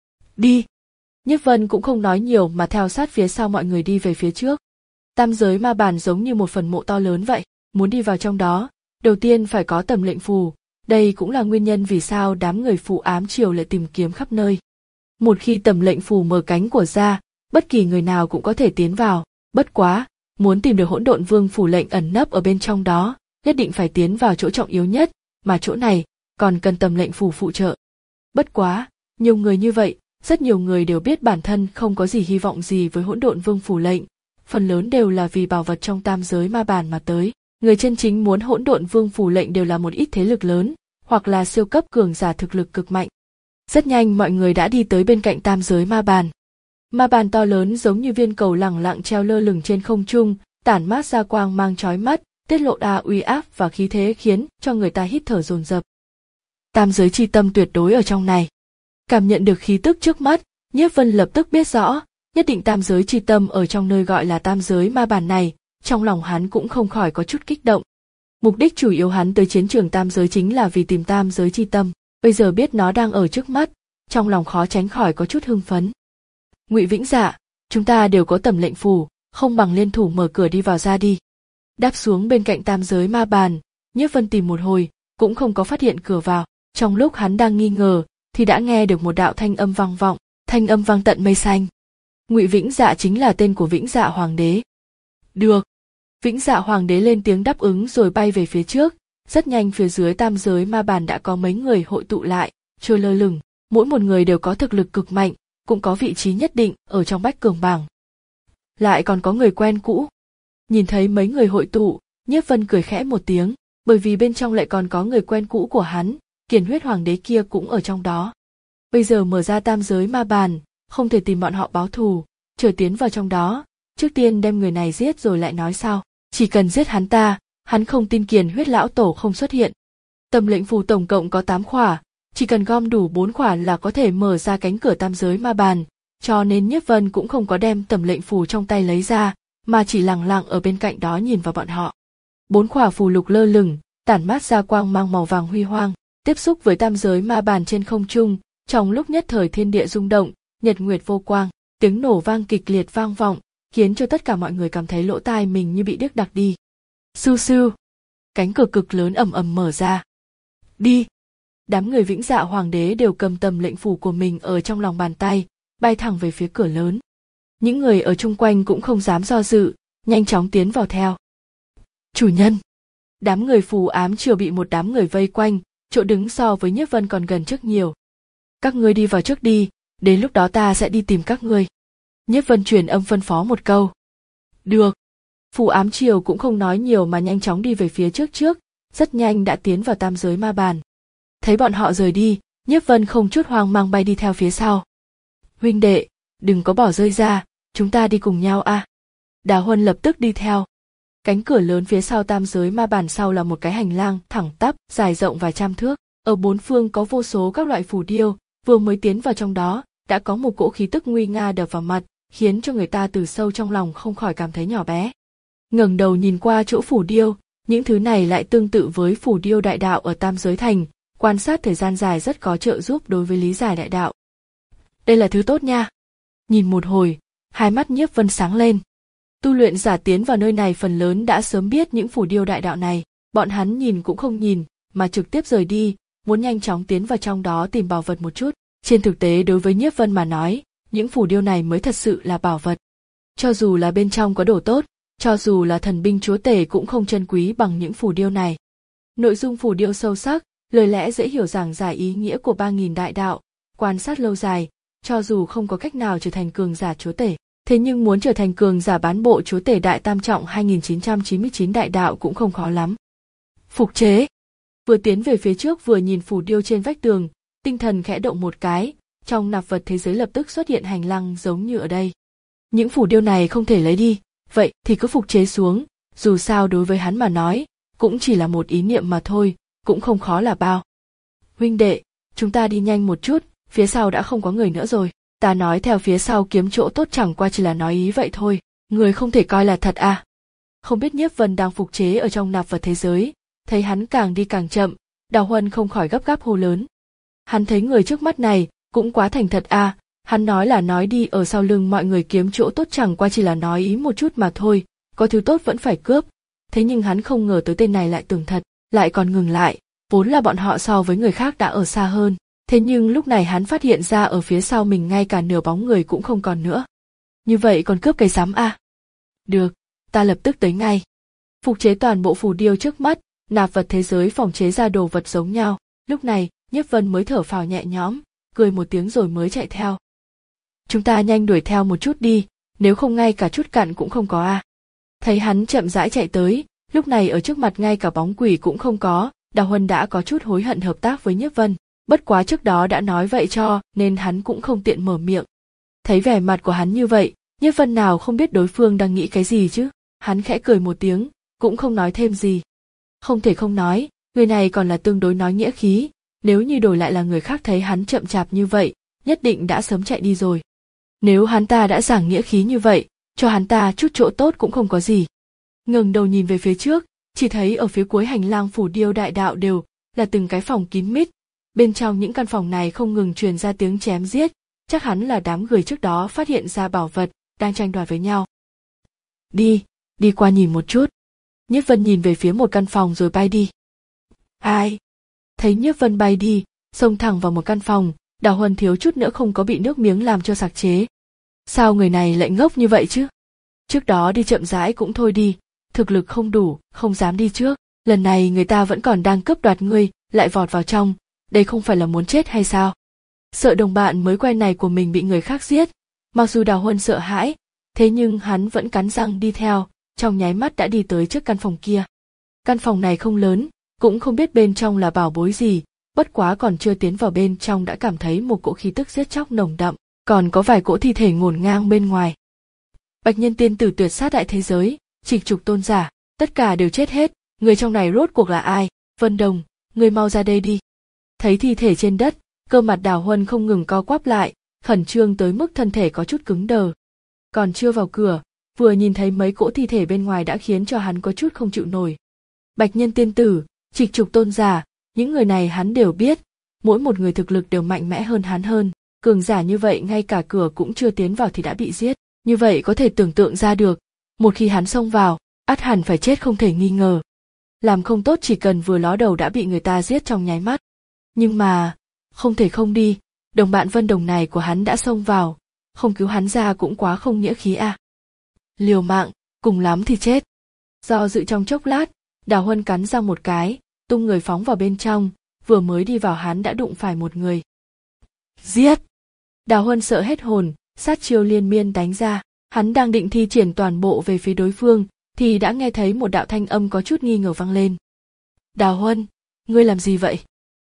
Đi. Nhiếp Vân cũng không nói nhiều mà theo sát phía sau mọi người đi về phía trước. Tam giới ma bàn giống như một phần mộ to lớn vậy, muốn đi vào trong đó, đầu tiên phải có tẩm lệnh phù, đây cũng là nguyên nhân vì sao đám người phù ám triều lại tìm kiếm khắp nơi. Một khi tẩm lệnh phù mở cánh của ra, bất kỳ người nào cũng có thể tiến vào, bất quá, muốn tìm được Hỗn Độn Vương phủ lệnh ẩn nấp ở bên trong đó, nhất định phải tiến vào chỗ trọng yếu nhất, mà chỗ này còn cần tẩm lệnh phù phụ trợ. Bất quá, nhiều người như vậy, rất nhiều người đều biết bản thân không có gì hy vọng gì với Hỗn Độn Vương phủ lệnh, phần lớn đều là vì bảo vật trong tam giới ma bàn mà tới. Người chân chính muốn Hỗn Độn Vương phủ lệnh đều là một ít thế lực lớn, hoặc là siêu cấp cường giả thực lực cực mạnh. Rất nhanh mọi người đã đi tới bên cạnh tam giới ma bàn. Ma bàn to lớn giống như viên cầu lẳng lặng treo lơ lửng trên không trung, tản mát ra quang mang chói mắt, tiết lộ ra uy áp và khí thế khiến cho người ta hít thở dồn dập. Tam giới chi tâm tuyệt đối ở trong này. Cảm nhận được khí tức trước mắt, Nhiếp Vân lập tức biết rõ, nhất định tam giới chi tâm ở trong nơi gọi là tam giới ma bàn này, trong lòng hắn cũng không khỏi có chút kích động. Mục đích chủ yếu hắn tới chiến trường tam giới chính là vì tìm tam giới chi tâm, bây giờ biết nó đang ở trước mắt, trong lòng khó tránh khỏi có chút hưng phấn. Ngụy Vĩnh Dạ, chúng ta đều có tẩm lệnh phù, không bằng liên thủ mở cửa đi vào ra đi. Đáp xuống bên cạnh tam giới ma bàn, Nhiếp Vân tìm một hồi, cũng không có phát hiện cửa vào. Trong lúc hắn đang nghi ngờ, thì đã nghe được một đạo thanh âm vang vọng, thanh âm vang tận mây xanh. Ngụy Vĩnh Dạ chính là tên của Vĩnh Dạ Hoàng đế. Được. Vĩnh Dạ Hoàng đế lên tiếng đáp ứng rồi bay về phía trước. Rất nhanh phía dưới tam giới ma bàn đã có mấy người hội tụ lại, trôi lơ lửng. Mỗi một người đều có thực lực cực mạnh, cũng có vị trí nhất định ở trong bách cường bảng. Lại còn có người quen cũ. Nhìn thấy mấy người hội tụ, Nhiếp Vân cười khẽ một tiếng, bởi vì bên trong lại còn có người quen cũ của hắn, Kiền Huyết Hoàng đế kia cũng ở trong đó. Bây giờ mở ra tam giới ma bàn, không thể tìm bọn họ báo thù, chờ tiến vào trong đó, trước tiên đem người này giết rồi lại nói sao, chỉ cần giết hắn ta, hắn không tin Kiền Huyết lão tổ không xuất hiện. Tầm lệnh phù tổng cộng có tám khỏa, chỉ cần gom đủ bốn khỏa là có thể mở ra cánh cửa tam giới ma bàn, cho nên Nhiếp Vân cũng không có đem tầm lệnh phù trong tay lấy ra, mà chỉ lặng lặng ở bên cạnh đó nhìn vào bọn họ. Bốn khỏa phù lục lơ lửng, tản mát ra quang mang màu vàng huy hoàng, tiếp xúc với tam giới ma bàn trên không trung, trong lúc nhất thời thiên địa rung động, nhật nguyệt vô quang, tiếng nổ vang kịch liệt vang vọng, khiến cho tất cả mọi người cảm thấy lỗ tai mình như bị điếc đặc đi. Sưu sưu, cánh cửa cực lớn ầm ầm mở ra. Đi. Đám người Vĩnh Dạ Hoàng đế đều cầm tầm lệnh phù của mình ở trong lòng bàn tay, bay thẳng về phía cửa lớn. Những người ở chung quanh cũng không dám do dự, nhanh chóng tiến vào theo. Chủ nhân. Đám người phù ám triều bị một đám người vây quanh, chỗ đứng so với Nhiếp Vân còn gần trước nhiều. Các ngươi đi vào trước đi, đến lúc đó ta sẽ đi tìm các ngươi. Nhiếp Vân truyền âm phân phó một câu. Được. Phù ám triều cũng không nói nhiều mà nhanh chóng đi về phía trước trước, rất nhanh đã tiến vào tam giới ma bàn. Thấy bọn họ rời đi, Nhiếp Vân không chút hoang mang bay đi theo phía sau. Huynh đệ, đừng có bỏ rơi ra, chúng ta đi cùng nhau a. À. Đào Huân lập tức đi theo. Cánh cửa lớn phía sau tam giới ma bàn sau là một cái hành lang thẳng tắp, dài rộng vài trăm thước. Ở bốn phương có vô số các loại phù điêu, vừa mới tiến vào trong đó, đã có một cỗ khí tức nguy nga đập vào mặt, khiến cho người ta từ sâu trong lòng không khỏi cảm thấy nhỏ bé. Ngẩng đầu nhìn qua chỗ phù điêu, những thứ này lại tương tự với phù điêu đại đạo ở tam giới thành, quan sát thời gian dài rất có trợ giúp đối với lý giải đại đạo. Đây là thứ tốt nha. Nhìn một hồi, hai mắt Nhiếp Vân sáng lên. Tu luyện giả tiến vào nơi này phần lớn đã sớm biết những phù điêu đại đạo này, bọn hắn nhìn cũng không nhìn, mà trực tiếp rời đi, muốn nhanh chóng tiến vào trong đó tìm bảo vật một chút. Trên thực tế đối với Nhiếp Vân mà nói, những phù điêu này mới thật sự là bảo vật. Cho dù là bên trong có đồ tốt, cho dù là thần binh chúa tể cũng không chân quý bằng những phù điêu này. Nội dung phù điêu sâu sắc, lời lẽ dễ hiểu giảng giải ý nghĩa của ba nghìn đại đạo, quan sát lâu dài, cho dù không có cách nào trở thành cường giả chúa tể, thế nhưng muốn trở thành cường giả bán bộ chúa tể đại tam trọng hai nghìn chín trăm chín mươi chín đại đạo cũng không khó lắm. Phục chế. Vừa tiến về phía trước vừa nhìn phù điêu trên vách tường, tinh thần khẽ động một cái, trong nạp vật thế giới lập tức xuất hiện hành lang giống như ở đây. Những phù điêu này không thể lấy đi, vậy thì cứ phục chế xuống, dù sao đối với hắn mà nói, cũng chỉ là một ý niệm mà thôi, cũng không khó là bao. Huynh đệ, chúng ta đi nhanh một chút, phía sau đã không có người nữa rồi. Ta nói theo phía sau kiếm chỗ tốt chẳng qua chỉ là nói ý vậy thôi. Người không thể coi là thật à? Không biết Nhiếp Vân đang phục chế ở trong nạp vật thế giới, thấy hắn càng đi càng chậm, Đào Huân không khỏi gấp gáp hô lớn. Hắn thấy người trước mắt này cũng quá thành thật à, hắn nói là nói đi ở sau lưng mọi người kiếm chỗ tốt chẳng qua chỉ là nói ý một chút mà thôi, có thứ tốt vẫn phải cướp. Thế nhưng hắn không ngờ tới tên này lại tưởng thật, lại còn ngừng lại, vốn là bọn họ so với người khác đã ở xa hơn. Thế nhưng lúc này hắn phát hiện ra ở phía sau mình ngay cả nửa bóng người cũng không còn nữa. Như vậy còn cướp cái rắm à? Được, ta lập tức tới ngay. Phục chế toàn bộ phù điêu trước mắt, nạp vật thế giới phòng chế ra đồ vật giống nhau. Lúc này, Nhiếp Vân mới thở phào nhẹ nhõm, cười một tiếng rồi mới chạy theo. Chúng ta nhanh đuổi theo một chút đi, nếu không ngay cả chút cặn cũng không có à. Thấy hắn chậm rãi chạy tới, lúc này ở trước mặt ngay cả bóng quỷ cũng không có, Đào Huân đã có chút hối hận hợp tác với Nhiếp Vân. Bất quá trước đó đã nói vậy cho nên hắn cũng không tiện mở miệng. Thấy vẻ mặt của hắn như vậy, Nhiếp Vân nào không biết đối phương đang nghĩ cái gì chứ. Hắn khẽ cười một tiếng, cũng không nói thêm gì. Không thể không nói, người này còn là tương đối nói nghĩa khí, nếu như đổi lại là người khác thấy hắn chậm chạp như vậy, nhất định đã sớm chạy đi rồi. Nếu hắn ta đã giảng nghĩa khí như vậy, cho hắn ta chút chỗ tốt cũng không có gì. Ngẩng đầu nhìn về phía trước, chỉ thấy ở phía cuối hành lang phủ điêu đại đạo đều là từng cái phòng kín mít. Bên trong những căn phòng này không ngừng truyền ra tiếng chém giết, chắc hẳn là đám người trước đó phát hiện ra bảo vật, đang tranh đoạt với nhau. Đi, đi qua nhìn một chút. Nhiếp Vân nhìn về phía một căn phòng rồi bay đi. Ai? Thấy Nhiếp Vân bay đi, xông thẳng vào một căn phòng, Đào Huân thiếu chút nữa không có bị nước miếng làm cho sặc chế. Sao người này lại ngốc như vậy chứ? Trước đó đi chậm rãi cũng thôi đi, thực lực không đủ, không dám đi trước. Lần này người ta vẫn còn đang cướp đoạt ngươi, lại vọt vào trong. Đây không phải là muốn chết hay sao? Sợ đồng bạn mới quen này của mình bị người khác giết, mặc dù Đào Huân sợ hãi, thế nhưng hắn vẫn cắn răng đi theo, trong nháy mắt đã đi tới trước căn phòng kia. Căn phòng này không lớn, cũng không biết bên trong là bảo bối gì, bất quá còn chưa tiến vào bên trong đã cảm thấy một cỗ khí tức giết chóc nồng đậm, còn có vài cỗ thi thể ngổn ngang bên ngoài. Bạch Nhân tiên tử tuyệt sát đại thế giới, Trịch Trục tôn giả, tất cả đều chết hết, người trong này rốt cuộc là ai? Vân Đồng, người mau ra đây đi. Thấy thi thể trên đất, cơ mặt Đào Huân không ngừng co quắp lại, khẩn trương tới mức thân thể có chút cứng đờ. Còn chưa vào cửa, vừa nhìn thấy mấy cỗ thi thể bên ngoài đã khiến cho hắn có chút không chịu nổi. Bạch Nhân tiên tử, Trịch Trục tôn giả, những người này hắn đều biết, mỗi một người thực lực đều mạnh mẽ hơn hắn hơn, cường giả như vậy ngay cả cửa cũng chưa tiến vào thì đã bị giết, như vậy có thể tưởng tượng ra được, một khi hắn xông vào, ắt hẳn phải chết không thể nghi ngờ. Làm không tốt chỉ cần vừa ló đầu đã bị người ta giết trong nháy mắt. Nhưng mà, không thể không đi, đồng bạn Vân Đồng này của hắn đã xông vào, không cứu hắn ra cũng quá không nghĩa khí à. Liều mạng, cùng lắm thì chết. Do dự trong chốc lát, Đào Huân cắn răng một cái, tung người phóng vào bên trong, vừa mới đi vào hắn đã đụng phải một người. Giết! Đào Huân sợ hết hồn, sát chiêu liên miên đánh ra, hắn đang định thi triển toàn bộ về phía đối phương, thì đã nghe thấy một đạo thanh âm có chút nghi ngờ vang lên. Đào Huân, ngươi làm gì vậy?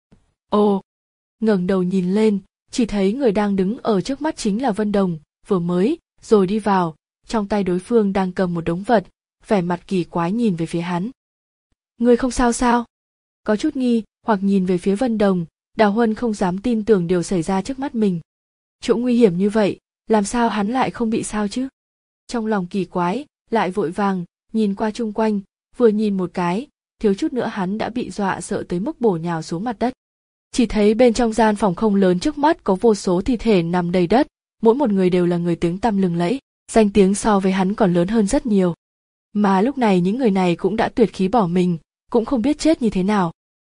Ồ! Ngẩng đầu nhìn lên, chỉ thấy người đang đứng ở trước mắt chính là Vân Đồng, vừa mới, rồi đi vào, trong tay đối phương đang cầm một đống vật, vẻ mặt kỳ quái nhìn về phía hắn. Ngươi không sao sao? Có chút nghi, hoặc nhìn về phía Vân Đồng, Đào Huân không dám tin tưởng điều xảy ra trước mắt mình. Chỗ nguy hiểm như vậy, làm sao hắn lại không bị sao chứ? Trong lòng kỳ quái, lại vội vàng, nhìn qua chung quanh, vừa nhìn một cái, thiếu chút nữa hắn đã bị dọa sợ tới mức bổ nhào xuống mặt đất. Chỉ thấy bên trong gian phòng không lớn trước mắt có vô số thi thể nằm đầy đất, mỗi một người đều là người tiếng tăm lừng lẫy, danh tiếng so với hắn còn lớn hơn rất nhiều. Mà lúc này những người này cũng đã tuyệt khí bỏ mình, cũng không biết chết như thế nào.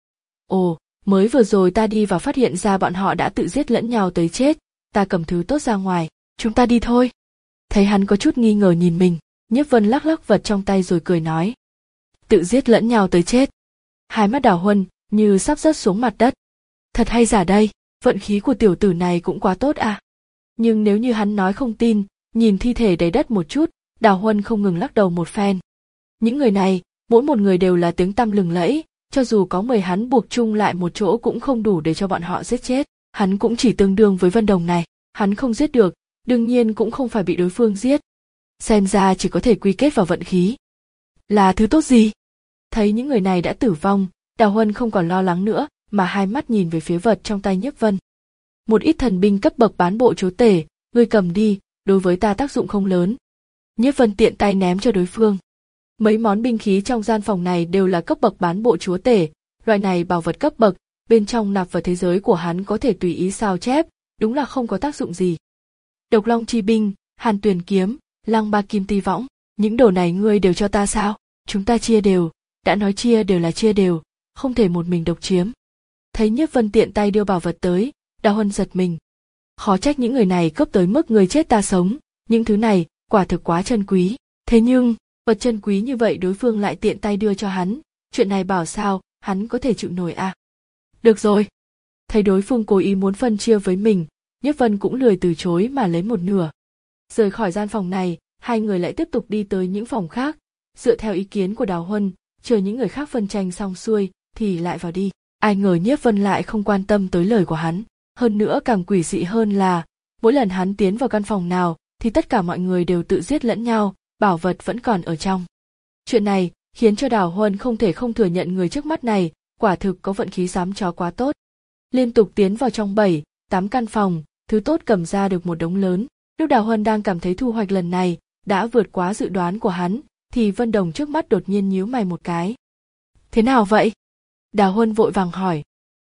Ồ, mới vừa rồi ta đi vào phát hiện ra bọn họ đã tự giết lẫn nhau tới chết, ta cầm thứ tốt ra ngoài, chúng ta đi thôi. Thấy hắn có chút nghi ngờ nhìn mình, Nhiếp Vân lắc lắc vật trong tay rồi cười nói. Tự giết lẫn nhau tới chết. Hai mắt Đào Huân như sắp rớt xuống mặt đất. Thật hay giả đây, vận khí của tiểu tử này cũng quá tốt à. Nhưng nếu như hắn nói không tin, nhìn thi thể đầy đất một chút, Đào Huân không ngừng lắc đầu một phen. Những người này, mỗi một người đều là tiếng tăm lừng lẫy, cho dù có mười hắn buộc chung lại một chỗ cũng không đủ để cho bọn họ giết chết. Hắn cũng chỉ tương đương với Vân Đồng này, hắn không giết được, đương nhiên cũng không phải bị đối phương giết. Xem ra chỉ có thể quy kết vào vận khí. Là thứ tốt gì? Thấy những người này đã tử vong, Đào Huân không còn lo lắng nữa, mà hai mắt nhìn về phía vật trong tay Nhiếp Vân. Một ít thần binh cấp bậc bán bộ chúa tể, ngươi cầm đi, đối với ta tác dụng không lớn. Nhiếp Vân tiện tay ném cho đối phương. Mấy món binh khí trong gian phòng này đều là cấp bậc bán bộ chúa tể, loại này bảo vật cấp bậc, bên trong nạp vào thế giới của hắn có thể tùy ý sao chép, đúng là không có tác dụng gì. Độc Long chi binh, Hàn Tuyền kiếm, Lăng Ba kim ti võng, những đồ này ngươi đều cho ta sao? Chúng ta chia đều, đã nói chia đều là chia đều, không thể một mình độc chiếm. Thấy Nhiếp Vân tiện tay đưa bảo vật tới, Đào Huân giật mình. Khó trách những người này cướp tới mức người chết ta sống, những thứ này quả thực quá chân quý. Thế nhưng, vật chân quý như vậy đối phương lại tiện tay đưa cho hắn, chuyện này bảo sao, hắn có thể chịu nổi à? Được rồi. Thấy đối phương cố ý muốn phân chia với mình, Nhiếp Vân cũng lười từ chối mà lấy một nửa. Rời khỏi gian phòng này, hai người lại tiếp tục đi tới những phòng khác, dựa theo ý kiến của Đào Huân, chờ những người khác phân tranh xong xuôi thì lại vào đi. Ai ngờ Nhiếp Vân lại không quan tâm tới lời của hắn, hơn nữa càng quỷ dị hơn là, mỗi lần hắn tiến vào căn phòng nào thì tất cả mọi người đều tự giết lẫn nhau, bảo vật vẫn còn ở trong. Chuyện này khiến cho Đào Huân không thể không thừa nhận người trước mắt này, quả thực có vận khí giám chó quá tốt. Liên tục tiến vào trong bảy, tám căn phòng, thứ tốt cầm ra được một đống lớn. Lúc Đào Huân đang cảm thấy thu hoạch lần này đã vượt quá dự đoán của hắn, thì Vân Đồng trước mắt đột nhiên nhíu mày một cái. Thế nào vậy? Đào Huân vội vàng hỏi.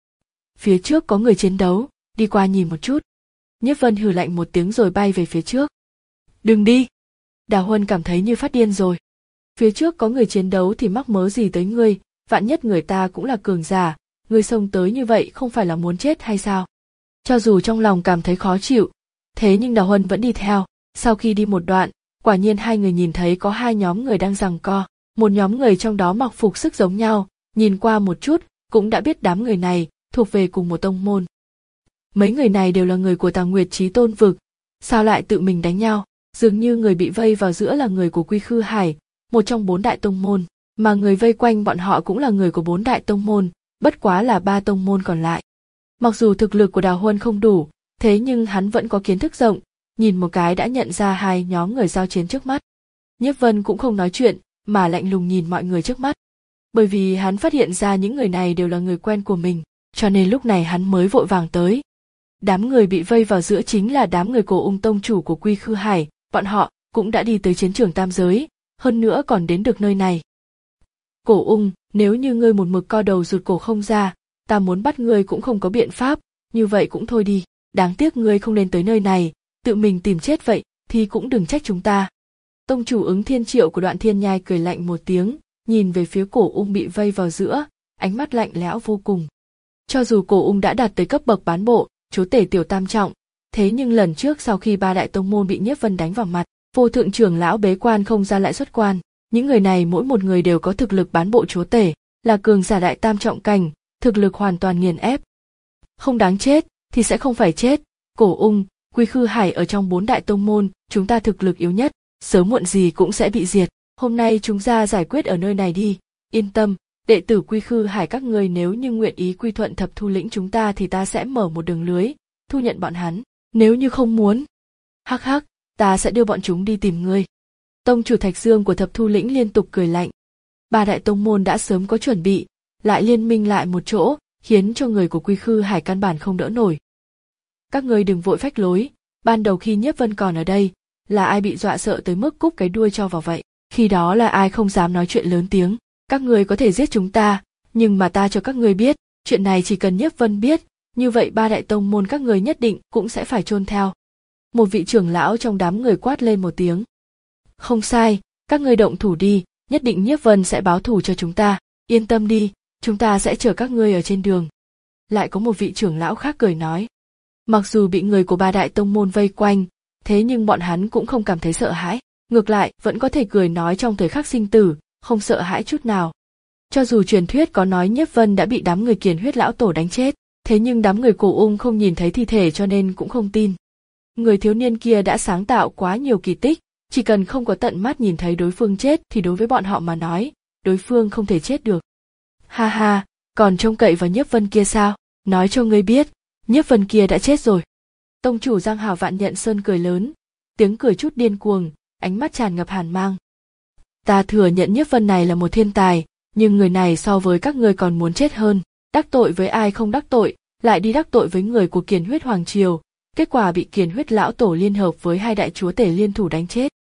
Phía trước có người chiến đấu, đi qua nhìn một chút. Nhiếp Vân hừ lạnh một tiếng rồi bay về phía trước. Đừng đi! Đào Huân cảm thấy như phát điên rồi. Phía trước có người chiến đấu thì mắc mớ gì tới ngươi, vạn nhất người ta cũng là cường giả, ngươi xông tới như vậy không phải là muốn chết hay sao? Cho dù trong lòng cảm thấy khó chịu, thế nhưng Đào Huân vẫn đi theo. Sau khi đi một đoạn, quả nhiên hai người nhìn thấy có hai nhóm người đang giằng co. Một nhóm người trong đó mặc phục sức giống nhau, nhìn qua một chút cũng đã biết đám người này thuộc về cùng một tông môn. Mấy người này đều là người của Tà Nguyệt Chí Tôn vực, sao lại tự mình đánh nhau? Dường như người bị vây vào giữa là người của Quy Khư Hải, một trong bốn đại tông môn, mà người vây quanh bọn họ cũng là người của bốn đại tông môn, bất quá là ba tông môn còn lại. Mặc dù thực lực của Đào Huân không đủ, thế nhưng hắn vẫn có kiến thức rộng, nhìn một cái đã nhận ra hai nhóm người giao chiến trước mắt. Nhiếp Vân cũng không nói chuyện, mà lạnh lùng nhìn mọi người trước mắt. Bởi vì hắn phát hiện ra những người này đều là người quen của mình, cho nên lúc này hắn mới vội vàng tới. Đám người bị vây vào giữa chính là đám người Cổ Ung tông chủ của Quy Khư Hải, bọn họ cũng đã đi tới chiến trường tam giới, hơn nữa còn đến được nơi này. Cổ Ung, nếu như ngươi một mực co đầu rụt cổ không ra, ta muốn bắt ngươi cũng không có biện pháp, như vậy cũng thôi đi, đáng tiếc ngươi không lên tới nơi này, tự mình tìm chết vậy thì cũng đừng trách chúng ta. Tông chủ Ứng Thiên Triệu của Đoạn Thiên Nhai cười lạnh một tiếng, nhìn về phía Cổ Ung bị vây vào giữa, ánh mắt lạnh lẽo vô cùng. Cho dù Cổ Ung đã đạt tới cấp bậc bán bộ, chúa tể tiểu tam trọng, thế nhưng lần trước sau khi ba đại tông môn bị Nhiếp Vân đánh vào mặt, vô thượng trưởng lão bế quan không ra lại xuất quan, những người này mỗi một người đều có thực lực bán bộ chúa tể, là cường giả đại tam trọng cảnh, thực lực hoàn toàn nghiền ép. Không đáng chết thì sẽ không phải chết, Cổ Ung, Quy Khư Hải ở trong bốn đại tông môn, chúng ta thực lực yếu nhất, sớm muộn gì cũng sẽ bị diệt. Hôm nay chúng ta giải quyết ở nơi này đi, yên tâm, đệ tử Quy Khư Hải các ngươi nếu như nguyện ý quy thuận Thập Thu Lĩnh chúng ta thì ta sẽ mở một đường lưới, thu nhận bọn hắn, nếu như không muốn, hắc hắc, ta sẽ đưa bọn chúng đi tìm ngươi. Tông chủ Thạch Dương của Thập Thu Lĩnh liên tục cười lạnh. Ba đại tông môn đã sớm có chuẩn bị, lại liên minh lại một chỗ, khiến cho người của Quy Khư Hải căn bản không đỡ nổi. Các ngươi đừng vội phách lối, ban đầu khi Nhiếp Vân còn ở đây, là ai bị dọa sợ tới mức cúp cái đuôi cho vào vậy, khi đó là ai không dám nói chuyện lớn tiếng, các ngươi có thể giết chúng ta, nhưng mà ta cho các ngươi biết, chuyện này chỉ cần Nhiếp Vân biết, như vậy ba đại tông môn các ngươi nhất định cũng sẽ phải chôn theo. Một vị trưởng lão trong đám người quát lên một tiếng. Không sai, các ngươi động thủ đi, nhất định Nhiếp Vân sẽ báo thù cho chúng ta, yên tâm đi, chúng ta sẽ chờ các ngươi ở trên đường. Lại có một vị trưởng lão khác cười nói. Mặc dù bị người của ba đại tông môn vây quanh, thế nhưng bọn hắn cũng không cảm thấy sợ hãi, ngược lại vẫn có thể cười nói trong thời khắc sinh tử, không sợ hãi chút nào. Cho dù truyền thuyết có nói Nhiếp Vân đã bị đám người Kiền Huyết lão tổ đánh chết, thế nhưng đám người Cổ Ung không nhìn thấy thi thể cho nên cũng không tin. Người thiếu niên kia đã sáng tạo quá nhiều kỳ tích, chỉ cần không có tận mắt nhìn thấy đối phương chết thì đối với bọn họ mà nói, đối phương không thể chết được. Ha ha, còn trông cậy vào Nhiếp Vân kia sao? Nói cho ngươi biết, Nhiếp Vân kia đã chết rồi. Tông chủ Giang Hào Vạn Nhận Sơn cười lớn, tiếng cười chút điên cuồng, ánh mắt tràn ngập hàn mang. Ta thừa nhận Nhiếp Vân này là một thiên tài, nhưng người này so với các ngươi còn muốn chết hơn, đắc tội với ai không đắc tội, lại đi đắc tội với người của Kiền Huyết Hoàng Triều, kết quả bị Kiền Huyết lão tổ liên hợp với hai đại chúa tể liên thủ đánh chết.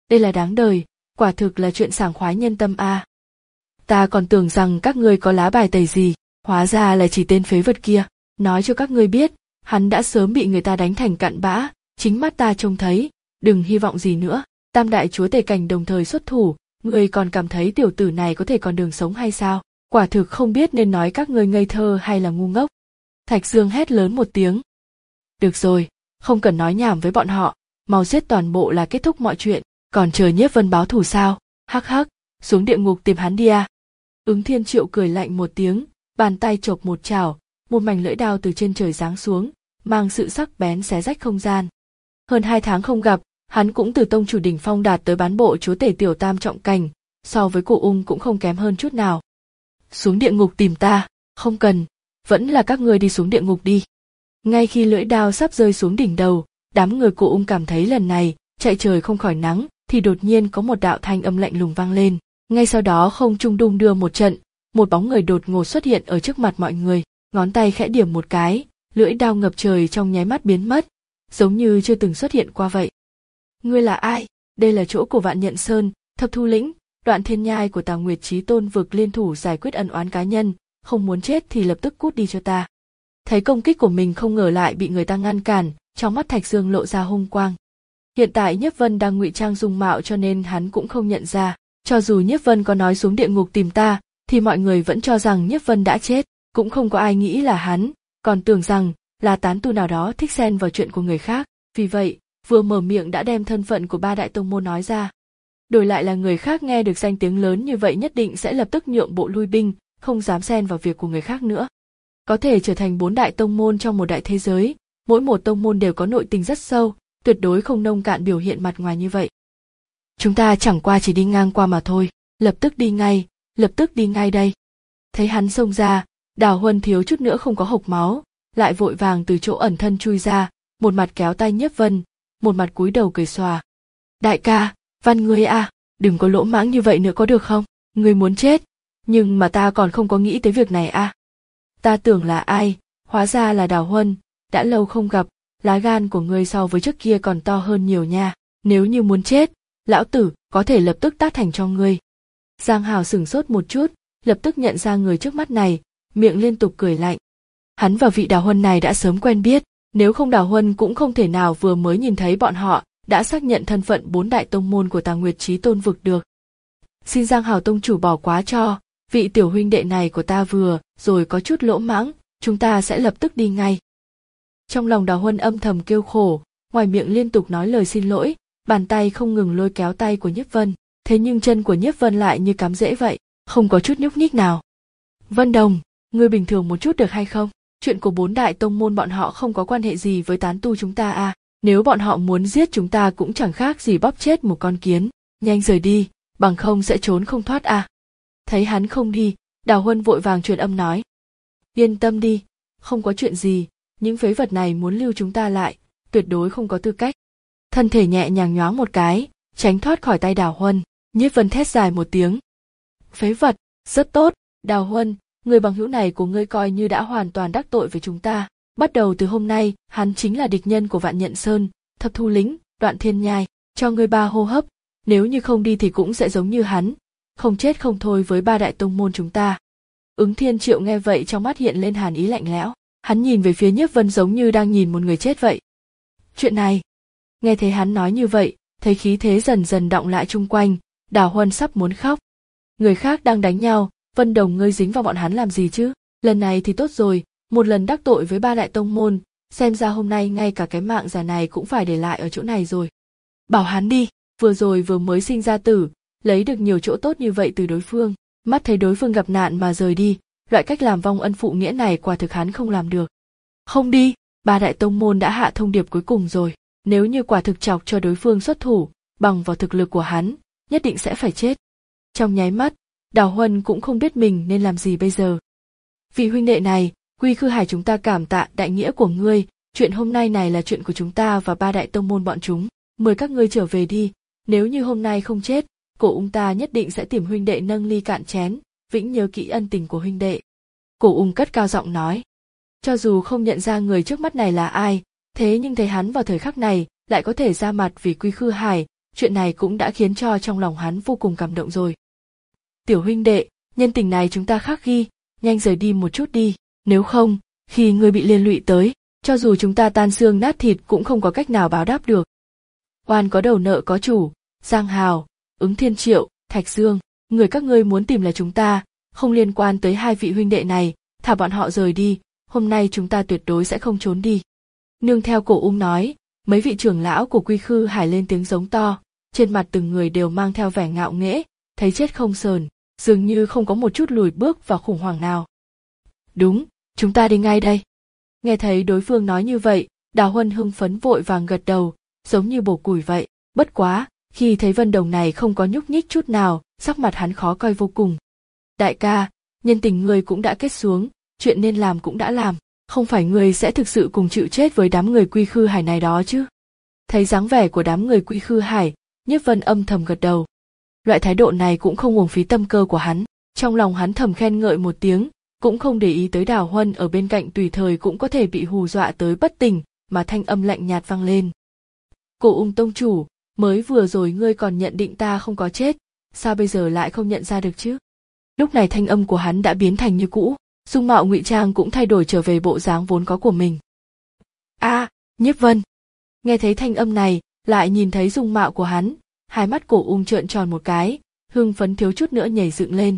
Đây là đáng đời, quả thực là chuyện sảng khoái nhân tâm a. À. Ta còn tưởng rằng các ngươi có lá bài tẩy gì, hóa ra là chỉ tên phế vật kia. Nói cho các ngươi biết, hắn đã sớm bị người ta đánh thành cặn bã, chính mắt ta trông thấy, đừng hy vọng gì nữa. Tam đại chúa tể cảnh đồng thời xuất thủ, ngươi còn cảm thấy tiểu tử này có thể còn đường sống hay sao? Quả thực không biết nên nói các ngươi ngây thơ hay là ngu ngốc. Thạch Dương hét lớn một tiếng. Được rồi, không cần nói nhảm với bọn họ, mau giết toàn bộ là kết thúc mọi chuyện, còn chờ Nhiếp Vân báo thù sao? Hắc hắc, xuống địa ngục tìm hắn đi à? Ứng Thiên Triệu cười lạnh một tiếng, bàn tay chộp một chảo, một mảnh lưỡi đao từ trên trời giáng xuống, mang sự sắc bén xé rách không gian. Hơn hai tháng không gặp, hắn cũng từ tông chủ đỉnh phong đạt tới bán bộ chúa tể tiểu tam trọng cảnh, so với Cổ Ung cũng không kém hơn chút nào. Xuống địa ngục tìm ta, không cần, vẫn là các ngươi đi xuống địa ngục đi. Ngay khi lưỡi đao sắp rơi xuống đỉnh đầu, đám người Cổ Ung cảm thấy lần này chạy trời không khỏi nắng, thì đột nhiên có một đạo thanh âm lạnh lùng vang lên. Ngay sau đó không trung đung đưa một trận, một bóng người đột ngột xuất hiện ở trước mặt mọi người, ngón tay khẽ điểm một cái, lưỡi đao ngập trời trong nháy mắt biến mất, giống như chưa từng xuất hiện qua vậy. Ngươi là ai? Đây là chỗ của Vạn Nhận Sơn, Thập Thu Lĩnh, Đoạn Thiên Nhai của Tà Nguyệt Chí Tôn vực liên thủ giải quyết ân oán cá nhân, không muốn chết thì lập tức cút đi cho ta. Thấy công kích của mình không ngờ lại bị người ta ngăn cản, trong mắt Thạch Dương lộ ra hung quang. Hiện tại Nhiếp Vân đang ngụy trang dung mạo cho nên hắn cũng không nhận ra, cho dù Nhiếp Vân có nói xuống địa ngục tìm ta, thì mọi người vẫn cho rằng Nhiếp Vân đã chết, cũng không có ai nghĩ là hắn, còn tưởng rằng là tán tu nào đó thích xen vào chuyện của người khác, vì vậy, vừa mở miệng đã đem thân phận của ba đại tông môn nói ra. Đổi lại là người khác nghe được danh tiếng lớn như vậy nhất định sẽ lập tức nhượng bộ lui binh, không dám xen vào việc của người khác nữa. Có thể trở thành bốn đại tông môn trong một đại thế giới, mỗi một tông môn đều có nội tình rất sâu, tuyệt đối không nông cạn biểu hiện mặt ngoài như vậy. Chúng ta chẳng qua chỉ đi ngang qua mà thôi, lập tức đi ngay, lập tức đi ngay đây. Thấy hắn xông ra, Đào Huân thiếu chút nữa không có hộc máu, lại vội vàng từ chỗ ẩn thân chui ra, một mặt kéo tay Nhiếp Vân, một mặt cúi đầu cười xòa. Đại ca, van ngươi a, à, đừng có lỗ mãng như vậy nữa có được không? Ngươi muốn chết, nhưng mà ta còn không có nghĩ tới việc này a. À. Ta tưởng là ai, hóa ra là Đào Huân, đã lâu không gặp, lá gan của ngươi so với trước kia còn to hơn nhiều nha. Nếu như muốn chết, lão tử có thể lập tức tát thành cho ngươi. Giang Hào sửng sốt một chút, lập tức nhận ra người trước mắt này, miệng liên tục cười lạnh. Hắn và vị Đào Huân này đã sớm quen biết, nếu không Đào Huân cũng không thể nào vừa mới nhìn thấy bọn họ đã xác nhận thân phận bốn đại tông môn của Tà Nguyệt Chí Tôn vực được. Xin Giang Hào tông chủ bỏ quá cho, vị tiểu huynh đệ này của ta vừa rồi có chút lỗ mãng, chúng ta sẽ lập tức đi ngay. Trong lòng Đào Huân âm thầm kêu khổ, ngoài miệng liên tục nói lời xin lỗi, bàn tay không ngừng lôi kéo tay của Nhiếp Vân, thế nhưng chân của Nhiếp Vân lại như cắm rễ vậy, không có chút nhúc nhích nào. Vân Đồng, ngươi bình thường một chút được hay không? Chuyện của bốn đại tông môn bọn họ không có quan hệ gì với tán tu chúng ta à, nếu bọn họ muốn giết chúng ta cũng chẳng khác gì bóp chết một con kiến, nhanh rời đi, bằng không sẽ trốn không thoát à. Thấy hắn không đi, Đào Huân vội vàng truyền âm nói. Yên tâm đi, không có chuyện gì, những phế vật này muốn lưu chúng ta lại, tuyệt đối không có tư cách. Thân thể nhẹ nhàng nhoáng một cái, tránh thoát khỏi tay Đào Huân, Nhiếp Vân thét dài một tiếng. Phế vật, rất tốt, Đào Huân, người bằng hữu này của ngươi coi như đã hoàn toàn đắc tội với chúng ta. Bắt đầu từ hôm nay, hắn chính là địch nhân của Vạn Nhận Sơn, Thập Thu Lĩnh, Đoạn Thiên Nhai, cho ngươi ba hô hấp, nếu như không đi thì cũng sẽ giống như hắn, không chết không thôi với ba đại tông môn chúng ta. Ứng Thiên Triệu nghe vậy trong mắt hiện lên hàn ý lạnh lẽo, hắn nhìn về phía Nhiếp Vân giống như đang nhìn một người chết vậy. Chuyện này, nghe thấy hắn nói như vậy, thấy khí thế dần dần đọng lại chung quanh, Đào Huân sắp muốn khóc. Người khác đang đánh nhau, Vân Đồng ngươi dính vào bọn hắn làm gì chứ? Lần này thì tốt rồi, một lần đắc tội với ba đại tông môn, xem ra hôm nay ngay cả cái mạng già này cũng phải để lại ở chỗ này rồi. Bảo hắn đi, vừa rồi vừa mới sinh ra tử, lấy được nhiều chỗ tốt như vậy từ đối phương, mắt thấy đối phương gặp nạn mà rời đi, loại cách làm vong ân phụ nghĩa này quả thực hắn không làm được. Không đi, ba đại tông môn đã hạ thông điệp cuối cùng rồi, nếu như quả thực chọc cho đối phương xuất thủ, bằng vào thực lực của hắn, nhất định sẽ phải chết. Trong nháy mắt, Đào Huân cũng không biết mình nên làm gì bây giờ. Vị huynh đệ này, Quy Khư Hải chúng ta cảm tạ đại nghĩa của ngươi, chuyện hôm nay này là chuyện của chúng ta và ba đại tông môn bọn chúng, mời các ngươi trở về đi, nếu như hôm nay không chết, Cổ Ung ta nhất định sẽ tìm huynh đệ nâng ly cạn chén, vĩnh nhớ kỹ ân tình của huynh đệ. Cổ Ung cất cao giọng nói. Cho dù không nhận ra người trước mắt này là ai, thế nhưng thấy hắn vào thời khắc này lại có thể ra mặt vì Quy Khư Hải, chuyện này cũng đã khiến cho trong lòng hắn vô cùng cảm động rồi. Tiểu huynh đệ, nhân tình này chúng ta khắc ghi, nhanh rời đi một chút đi, nếu không, khi ngươi bị liên lụy tới, cho dù chúng ta tan xương nát thịt cũng không có cách nào báo đáp được. Oan có đầu nợ có chủ, Giang Hào, Ứng Thiên Triệu, Thạch Dương, người các ngươi muốn tìm là chúng ta, không liên quan tới hai vị huynh đệ này, thả bọn họ rời đi, hôm nay chúng ta tuyệt đối sẽ không trốn đi. Nương theo Cổ Ung nói, mấy vị trưởng lão của Quy Khư Hải lên tiếng giống to, trên mặt từng người đều mang theo vẻ ngạo nghễ, thấy chết không sờn, dường như không có một chút lùi bước và khủng hoảng nào. Đúng, chúng ta đi ngay đây. Nghe thấy đối phương nói như vậy, Đào Huân hưng phấn vội vàng gật đầu, giống như bổ củi vậy. Bất quá, khi thấy Vân Đồng này không có nhúc nhích chút nào, sắc mặt hắn khó coi vô cùng. Đại ca, nhân tình ngươi cũng đã kết xuống, chuyện nên làm cũng đã làm, không phải ngươi sẽ thực sự cùng chịu chết với đám người Quy Khư Hải này đó chứ? Thấy dáng vẻ của đám người Quy Khư Hải, Nhiếp Vân âm thầm gật đầu. Loại thái độ này cũng không uổng phí tâm cơ của hắn, trong lòng hắn thầm khen ngợi một tiếng, cũng không để ý tới Đào Huân ở bên cạnh tùy thời cũng có thể bị hù dọa tới bất tỉnh, mà thanh âm lạnh nhạt vang lên. Cổ Ung tông chủ, mới vừa rồi ngươi còn nhận định ta không có chết, sao bây giờ lại không nhận ra được chứ? Lúc này thanh âm của hắn đã biến thành như cũ, dung mạo ngụy trang cũng thay đổi trở về bộ dáng vốn có của mình. A, à, Nhiếp Vân. Nghe thấy thanh âm này, lại nhìn thấy dung mạo của hắn, hai mắt Cổ Ung trợn tròn một cái, hưng phấn thiếu chút nữa nhảy dựng lên.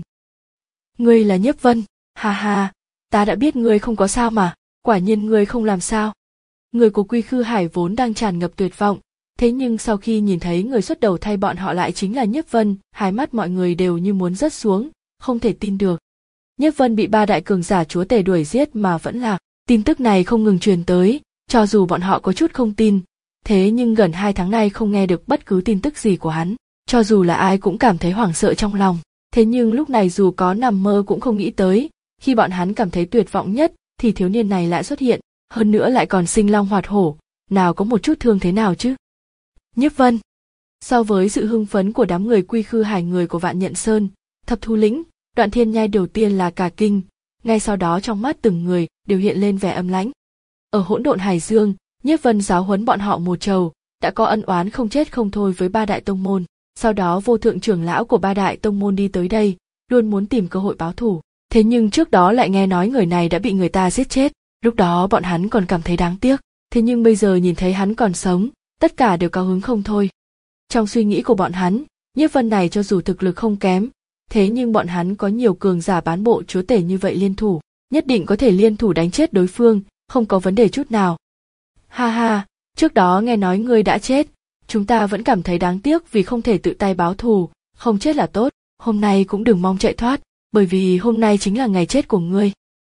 Ngươi là Nhiếp Vân, ha ha, ta đã biết ngươi không có sao mà, quả nhiên ngươi không làm sao. Người của Quy Khư Hải vốn đang tràn ngập tuyệt vọng, thế nhưng sau khi nhìn thấy người xuất đầu thay bọn họ lại chính là Nhiếp Vân, hai mắt mọi người đều như muốn rớt xuống, không thể tin được. Nhiếp Vân bị ba đại cường giả chúa tể đuổi giết mà vẫn lạc, tin tức này không ngừng truyền tới, cho dù bọn họ có chút không tin, thế nhưng gần hai tháng nay không nghe được bất cứ tin tức gì của hắn, cho dù là ai cũng cảm thấy hoảng sợ trong lòng. Thế nhưng lúc này dù có nằm mơ cũng không nghĩ tới, khi bọn hắn cảm thấy tuyệt vọng nhất, thì thiếu niên này lại xuất hiện, hơn nữa lại còn sinh long hoạt hổ, nào có một chút thương thế nào chứ. Nhiếp Vân. So với sự hưng phấn của đám người Quy Khư Hải người của Vạn Nhận Sơn, Thập Thu Lĩnh, Đoạn Thiên Nhai đầu tiên là cả kinh, ngay sau đó trong mắt từng người đều hiện lên vẻ âm lãnh. Ở Hỗn Độn Hải Dương, Nhiếp Vân giáo huấn bọn họ một trầu, đã có ân oán không chết không thôi với ba đại tông môn. Sau đó vô thượng trưởng lão của ba đại tông môn đi tới đây, luôn muốn tìm cơ hội báo thù. Thế nhưng trước đó lại nghe nói người này đã bị người ta giết chết, lúc đó bọn hắn còn cảm thấy đáng tiếc. Thế nhưng bây giờ nhìn thấy hắn còn sống, tất cả đều cao hứng không thôi. Trong suy nghĩ của bọn hắn, Nhiếp Vân này cho dù thực lực không kém, thế nhưng bọn hắn có nhiều cường giả bán bộ chúa tể như vậy liên thủ, nhất định có thể liên thủ đánh chết đối phương, không có vấn đề chút nào. Ha ha, trước đó nghe nói ngươi đã chết, chúng ta vẫn cảm thấy đáng tiếc vì không thể tự tay báo thù, không chết là tốt, hôm nay cũng đừng mong chạy thoát, bởi vì hôm nay chính là ngày chết của ngươi.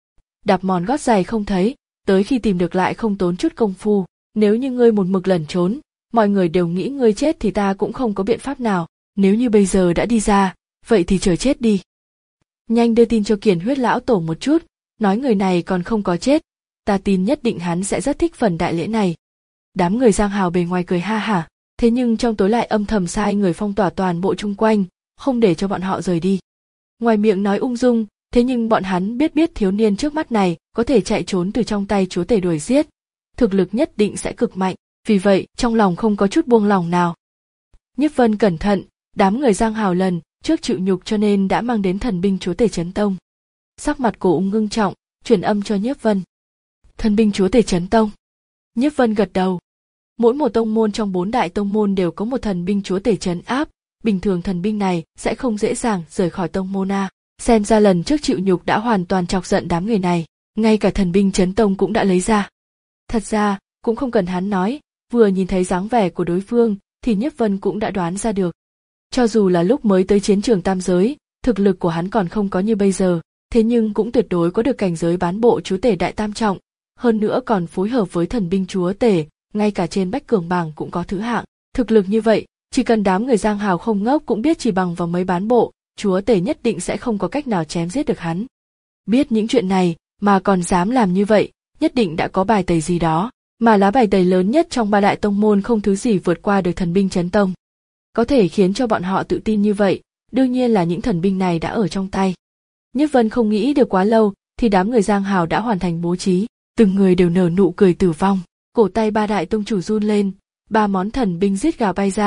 Đạp mòn gót giày không thấy, tới khi tìm được lại không tốn chút công phu, nếu như ngươi một mực lẩn trốn, mọi người đều nghĩ ngươi chết thì ta cũng không có biện pháp nào, nếu như bây giờ đã đi ra, vậy thì chờ chết đi. Nhanh đưa tin cho Kiền Huyết lão tổ một chút, nói người này còn không có chết, ta tin nhất định hắn sẽ rất thích phần đại lễ này. Đám người Giang Hào bề ngoài cười ha hả, thế nhưng trong tối lại âm thầm sai người phong tỏa toàn bộ chung quanh, không để cho bọn họ rời đi. Ngoài miệng nói ung dung, thế nhưng bọn hắn biết biết thiếu niên trước mắt này có thể chạy trốn từ trong tay chúa tể đuổi giết, thực lực nhất định sẽ cực mạnh, vì vậy trong lòng không có chút buông lòng nào. Nhiếp Vân cẩn thận, đám người Giang Hào lần trước chịu nhục cho nên đã mang đến thần binh chúa tể Chấn Tông. Sắc mặt Cổ Ung ngưng trọng, truyền âm cho Nhiếp Vân. Thần binh chúa tể Chấn Tông. Nhiếp Vân gật đầu. Mỗi một tông môn trong bốn đại tông môn đều có một thần binh chúa tể trấn áp, bình thường thần binh này sẽ không dễ dàng rời khỏi tông môn a. Xem ra lần trước chịu nhục đã hoàn toàn chọc giận đám người này, ngay cả thần binh Chấn Tông cũng đã lấy ra. Thật ra, cũng không cần hắn nói, vừa nhìn thấy dáng vẻ của đối phương, thì Nhiếp Vân cũng đã đoán ra được. Cho dù là lúc mới tới chiến trường tam giới, thực lực của hắn còn không có như bây giờ, thế nhưng cũng tuyệt đối có được cảnh giới bán bộ chúa tể đại tam trọng, hơn nữa còn phối hợp với thần binh chúa tể, ngay cả trên bách cường bảng cũng có thứ hạng. Thực lực như vậy, chỉ cần đám người Giang Hào không ngốc cũng biết chỉ bằng vào mấy bán bộ, chúa tể nhất định sẽ không có cách nào chém giết được hắn. Biết những chuyện này mà còn dám làm như vậy, nhất định đã có bài tẩy gì đó, mà lá bài tẩy lớn nhất trong ba đại tông môn không thứ gì vượt qua được thần binh Chấn Tông. Có thể khiến cho bọn họ tự tin như vậy, đương nhiên là những thần binh này đã ở trong tay. Nhiếp Vân không nghĩ được quá lâu, thì đám người Giang Hào đã hoàn thành bố trí, từng người đều nở nụ cười tử vong, cổ tay ba đại tông chủ run lên, ba món thần binh giết gào bay ra,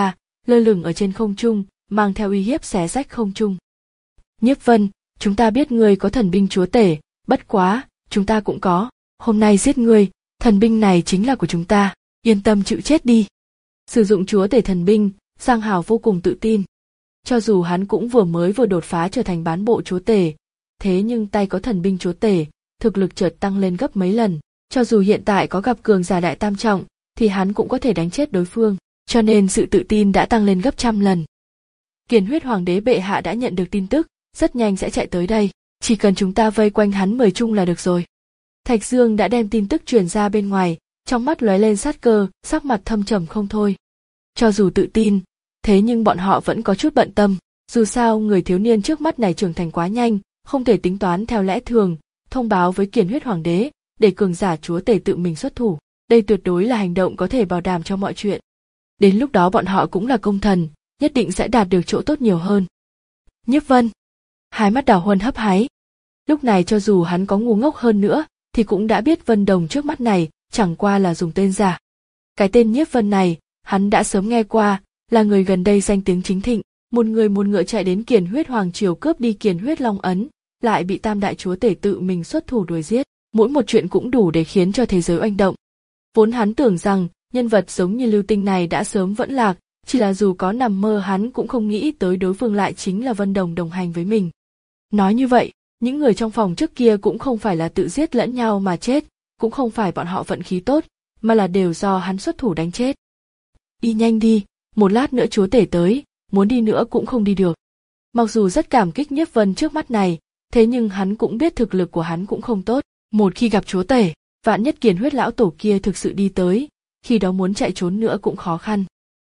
lơ lửng ở trên không trung, mang theo uy hiếp xé rách không trung. Nhiếp Vân, chúng ta biết ngươi có thần binh chúa tể, bất quá, chúng ta cũng có, hôm nay giết ngươi, thần binh này chính là của chúng ta, yên tâm chịu chết đi. Sử dụng chúa tể thần binh, Giang Hào vô cùng tự tin. Cho dù hắn cũng vừa mới vừa đột phá trở thành bán bộ chúa tể, thế nhưng tay có thần binh chúa tể, thực lực chợt tăng lên gấp mấy lần, cho dù hiện tại có gặp cường giả đại tam trọng, thì hắn cũng có thể đánh chết đối phương, cho nên sự tự tin đã tăng lên gấp trăm lần. Kiền Huyết Hoàng đế bệ hạ đã nhận được tin tức, rất nhanh sẽ chạy tới đây, chỉ cần chúng ta vây quanh hắn mười chung là được rồi. Thạch Dương đã đem tin tức truyền ra bên ngoài, trong mắt lóe lên sát cơ, sắc mặt thâm trầm không thôi. Cho dù tự tin, thế nhưng bọn họ vẫn có chút bận tâm, dù sao người thiếu niên trước mắt này trưởng thành quá nhanh, không thể tính toán theo lẽ thường, thông báo với Kiền Huyết Hoàng đế, để cường giả chúa tể tự mình xuất thủ, đây tuyệt đối là hành động có thể bảo đảm cho mọi chuyện. Đến lúc đó bọn họ cũng là công thần, nhất định sẽ đạt được chỗ tốt nhiều hơn. Nhiếp Vân, hai mắt Đào Huân hấp háy. Lúc này cho dù hắn có ngu ngốc hơn nữa, thì cũng đã biết Vân Đồng trước mắt này chẳng qua là dùng tên giả. Cái tên Nhiếp Vân này, hắn đã sớm nghe qua, là người gần đây danh tiếng chính thịnh, một người một ngựa chạy đến Kiền Huyết Hoàng triều cướp đi Kiền Huyết Long ấn, lại bị Tam đại chúa tể tự mình xuất thủ đuổi giết, mỗi một chuyện cũng đủ để khiến cho thế giới oanh động. Vốn hắn tưởng rằng nhân vật giống như Lưu Tinh này đã sớm vẫn lạc, chỉ là dù có nằm mơ hắn cũng không nghĩ tới đối phương lại chính là Vân Đồng đồng hành với mình. Nói như vậy, những người trong phòng trước kia cũng không phải là tự giết lẫn nhau mà chết, cũng không phải bọn họ vận khí tốt, mà là đều do hắn xuất thủ đánh chết. Đi nhanh đi, một lát nữa chúa tể tới, muốn đi nữa cũng không đi được. Mặc dù rất cảm kích Nhiếp Vân trước mắt này, thế nhưng hắn cũng biết thực lực của hắn cũng không tốt, một khi gặp chúa tể, vạn nhất Kiền Huyết lão tổ kia thực sự đi tới, khi đó muốn chạy trốn nữa cũng khó khăn.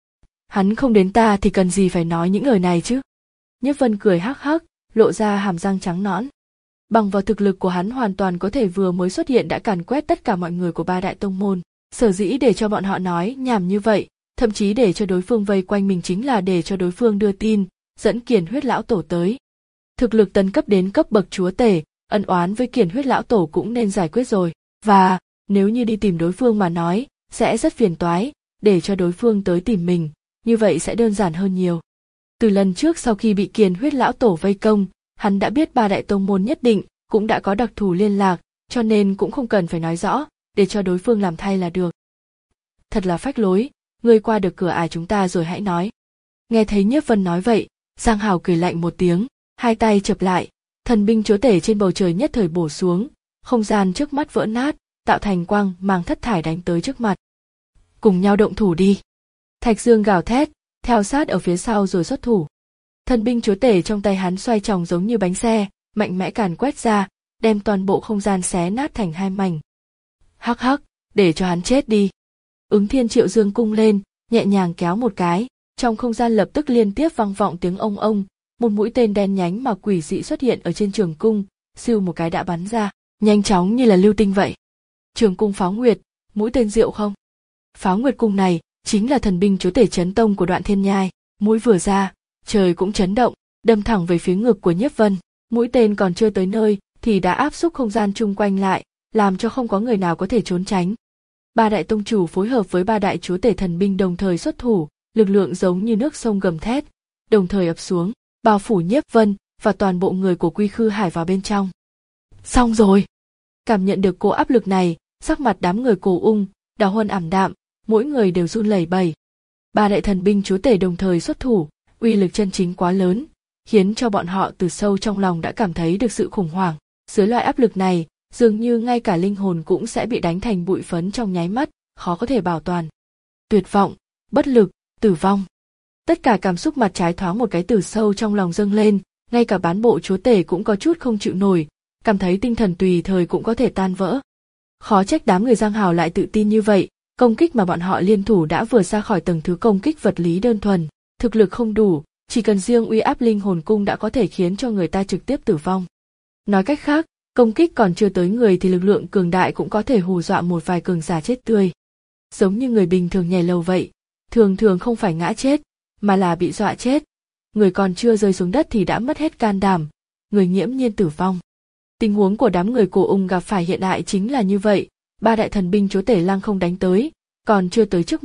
Hắn không đến ta thì cần gì phải nói những lời này chứ? Nhiếp Vân cười hắc hắc, lộ ra hàm răng trắng nõn. Bằng vào thực lực của hắn hoàn toàn có thể vừa mới xuất hiện đã càn quét tất cả mọi người của ba đại tông môn, sở dĩ để cho bọn họ nói nhảm như vậy, thậm chí để cho đối phương vây quanh mình chính là để cho đối phương đưa tin, dẫn Kiền Huyết lão tổ tới. Thực lực tấn cấp đến cấp bậc chúa tể, ân oán với Kiền Huyết lão tổ cũng nên giải quyết rồi, và nếu như đi tìm đối phương mà nói, sẽ rất phiền toái, để cho đối phương tới tìm mình, như vậy sẽ đơn giản hơn nhiều. Từ lần trước sau khi bị Kiền Huyết lão tổ vây công, hắn đã biết ba đại tông môn nhất định cũng đã có đặc thù liên lạc, cho nên cũng không cần phải nói rõ, để cho đối phương làm thay là được. Thật là phách lối, ngươi qua được cửa ải chúng ta rồi hãy nói. Nghe thấy Nhiếp Vân nói vậy, Giang Hào cười lạnh một tiếng, hai tay chập lại, thần binh chúa tể trên bầu trời nhất thời bổ xuống, không gian trước mắt vỡ nát, tạo thành quang mang thất thải đánh tới trước mặt. Cùng nhau động thủ đi. Thạch Dương gào thét, theo sát ở phía sau rồi xuất thủ. Thần binh chúa tể trong tay hắn xoay tròn giống như bánh xe, mạnh mẽ càn quét ra, đem toàn bộ không gian xé nát thành hai mảnh. Hắc hắc, để cho hắn chết đi. Ứng Thiên Triệu Dương cung lên, nhẹ nhàng kéo một cái, trong không gian lập tức liên tiếp vang vọng tiếng ông ông, một mũi tên đen nhánh mà quỷ dị xuất hiện ở trên trường cung, siêu một cái đã bắn ra, nhanh chóng như là lưu tinh vậy. Trường cung Pháo Nguyệt, mũi tên diệu không? Pháo Nguyệt cung này chính là thần binh chúa tể chấn tông của Đoạn Thiên Nhai, mũi vừa ra, trời cũng chấn động, đâm thẳng về phía ngực của Nhiếp Vân, mũi tên còn chưa tới nơi thì đã áp xúc không gian chung quanh lại, làm cho không có người nào có thể trốn tránh. Ba đại tông chủ phối hợp với ba đại chúa tể thần binh đồng thời xuất thủ, lực lượng giống như nước sông gầm thét, đồng thời ập xuống, bao phủ Nhiếp Vân và toàn bộ người của Quy Khư Hải vào bên trong. Xong rồi. Cảm nhận được cô áp lực này, sắc mặt đám người Cổ Ung, Đào Huân ảm đạm, mỗi người đều run lẩy bẩy. Ba đại thần binh chúa tể đồng thời xuất thủ, uy lực chân chính quá lớn, khiến cho bọn họ từ sâu trong lòng đã cảm thấy được sự khủng hoảng. Dưới loại áp lực này, dường như ngay cả linh hồn cũng sẽ bị đánh thành bụi phấn trong nháy mắt, khó có thể bảo toàn. Tuyệt vọng, bất lực, tử vong. Tất cả cảm xúc mặt trái thoáng một cái từ sâu trong lòng dâng lên, ngay cả bán bộ chúa tể cũng có chút không chịu nổi, cảm thấy tinh thần tùy thời cũng có thể tan vỡ. Khó trách đám người Giang Hào lại tự tin như vậy, công kích mà bọn họ liên thủ đã vừa ra khỏi tầng thứ công kích vật lý đơn thuần, thực lực không đủ, chỉ cần riêng uy áp linh hồn cung đã có thể khiến cho người ta trực tiếp tử vong. Nói cách khác, công kích còn chưa tới người thì lực lượng cường đại cũng có thể hù dọa một vài cường giả chết tươi. Giống như người bình thường nhảy lầu vậy, thường thường không phải ngã chết, mà là bị dọa chết. Người còn chưa rơi xuống đất thì đã mất hết can đảm, người nghiễm nhiên tử vong. Tình huống của đám người Cổ Ung gặp phải hiện tại chính là như vậy, ba đại thần binh chúa tể lăng không đánh tới, còn chưa tới trước mặt,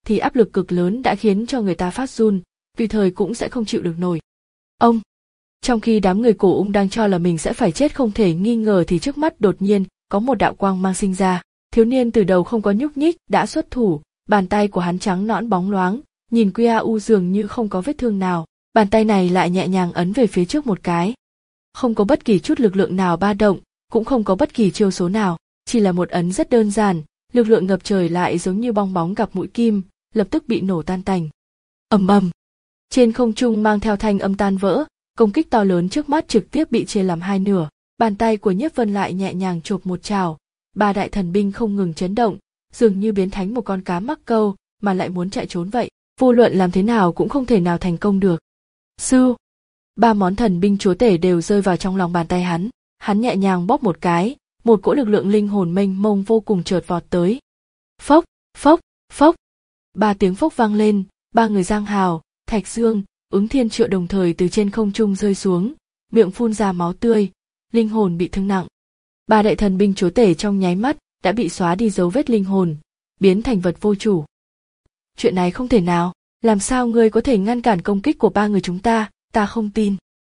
thì áp lực cực lớn đã khiến cho người ta phát run, tùy thời cũng sẽ không chịu được nổi. Ông! Trong khi đám người Cổ Ung đang cho là mình sẽ phải chết không thể nghi ngờ thì trước mắt đột nhiên có một đạo quang mang sinh ra. Thiếu niên từ đầu không có nhúc nhích đã xuất thủ, bàn tay của hắn trắng nõn bóng loáng, nhìn Quy A U dường như không có vết thương nào, bàn tay này lại nhẹ nhàng ấn về phía trước một cái. Không có bất kỳ chút lực lượng nào ba động, cũng không có bất kỳ chiêu số nào, chỉ là một ấn rất đơn giản, lực lượng ngập trời lại giống như bong bóng gặp mũi kim, lập tức bị nổ tan tành. Ầm ầm. Trên không trung mang theo thanh âm tan vỡ, công kích to lớn trước mắt trực tiếp bị chia làm hai nửa, bàn tay của Nhiếp Vân lại nhẹ nhàng chộp một chảo, ba đại thần binh không ngừng chấn động, dường như biến thành một con cá mắc câu mà lại muốn chạy trốn vậy, vô luận làm thế nào cũng không thể nào thành công được. Sư, ba món thần binh chúa tể đều rơi vào trong lòng bàn tay hắn, hắn nhẹ nhàng bóp một cái, một cỗ lực lượng linh hồn mênh mông vô cùng chợt vọt tới. Phốc, phốc, phốc, ba tiếng phốc vang lên, ba người Giang Hào, Thạch Dương, Ứng Thiên Triệu đồng thời từ trên không trung rơi xuống, miệng phun ra máu tươi, linh hồn bị thương nặng. Ba đại thần binh chúa tể trong nháy mắt đã bị xóa đi dấu vết linh hồn, biến thành vật vô chủ. Chuyện này không thể nào, làm sao ngươi có thể ngăn cản công kích của ba người chúng ta, ta không tin.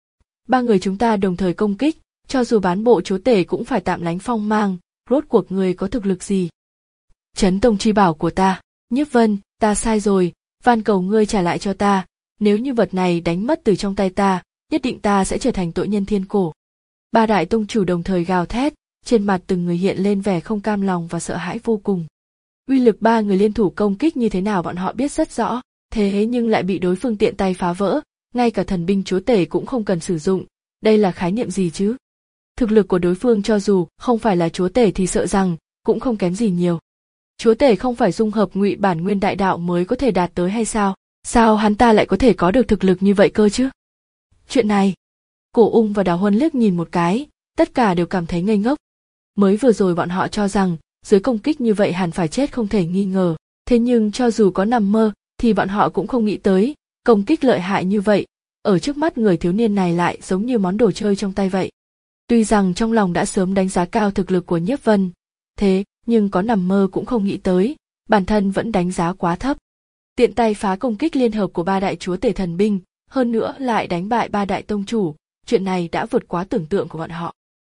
Ba người chúng ta đồng thời công kích, cho dù bán bộ chúa tể cũng phải tạm lánh phong mang, rốt cuộc ngươi có thực lực gì? Chấn tông chi bảo của ta, Nhiếp Vân, ta sai rồi, van cầu ngươi trả lại cho ta, nếu như vật này đánh mất từ trong tay ta, nhất định ta sẽ trở thành tội nhân thiên cổ. Ba đại tông chủ đồng thời gào thét, trên mặt từng người hiện lên vẻ không cam lòng và sợ hãi vô cùng. Uy lực ba người liên thủ công kích như thế nào bọn họ biết rất rõ, thế nhưng lại bị đối phương tiện tay phá vỡ, ngay cả thần binh chúa tể cũng không cần sử dụng, đây là khái niệm gì chứ? Thực lực của đối phương cho dù không phải là chúa tể thì sợ rằng cũng không kém gì nhiều. Chúa tể không phải dung hợp ngụy bản nguyên đại đạo mới có thể đạt tới hay sao? Sao hắn ta lại có thể có được thực lực như vậy cơ chứ? Chuyện này, Cổ Ung và Đào Huân liếc nhìn một cái, tất cả đều cảm thấy ngây ngốc. Mới vừa rồi bọn họ cho rằng dưới công kích như vậy hẳn phải chết không thể nghi ngờ, thế nhưng cho dù có nằm mơ thì bọn họ cũng không nghĩ tới công kích lợi hại như vậy, ở trước mắt người thiếu niên này lại giống như món đồ chơi trong tay vậy. Tuy rằng trong lòng đã sớm đánh giá cao thực lực của Nhiếp Vân, thế nhưng có nằm mơ cũng không nghĩ tới, bản thân vẫn đánh giá quá thấp. Tiện tay phá công kích liên hợp của ba đại chúa tể thần binh, hơn nữa lại đánh bại ba đại tông chủ, chuyện này đã vượt quá tưởng tượng của bọn họ.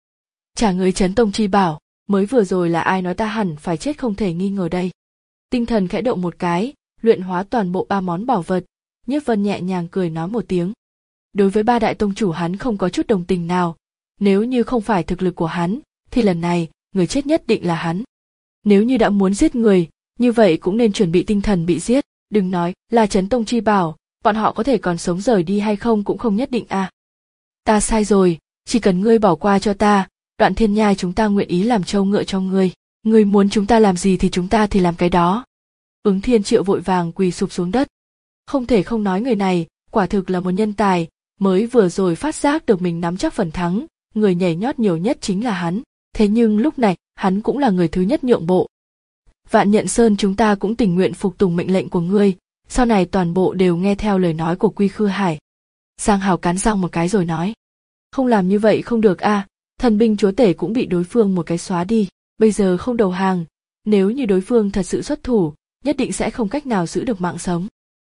Trả người chấn tông chi bảo, mới vừa rồi là ai nói ta hẳn phải chết không thể nghi ngờ đây. Tinh thần khẽ động một cái, luyện hóa toàn bộ ba món bảo vật, Nhiếp Vân nhẹ nhàng cười nói một tiếng. Đối với ba đại tông chủ hắn không có chút đồng tình nào, nếu như không phải thực lực của hắn, thì lần này, người chết nhất định là hắn. Nếu như đã muốn giết người, như vậy cũng nên chuẩn bị tinh thần bị giết, đừng nói là chấn tông chi bảo, bọn họ có thể còn sống rời đi hay không cũng không nhất định à. Ta sai rồi, chỉ cần ngươi bỏ qua cho ta, Đoạn Thiên Nhai chúng ta nguyện ý làm trâu ngựa cho ngươi, ngươi muốn chúng ta làm gì thì chúng ta thì làm cái đó. Ứng Thiên Triệu vội vàng quỳ sụp xuống đất. Không thể không nói người này, quả thực là một nhân tài, mới vừa rồi phát giác được mình nắm chắc phần thắng, người nhảy nhót nhiều nhất chính là hắn, thế nhưng lúc này, hắn cũng là người thứ nhất nhượng bộ. Vạn Nhận Sơn chúng ta cũng tình nguyện phục tùng mệnh lệnh của ngươi, sau này toàn bộ đều nghe theo lời nói của Quy Khư Hải. Giang Hào cắn răng một cái rồi nói. Không làm như vậy không được a, à, thần binh chúa tể cũng bị đối phương một cái xóa đi, bây giờ không đầu hàng, nếu như đối phương thật sự xuất thủ, nhất định sẽ không cách nào giữ được mạng sống.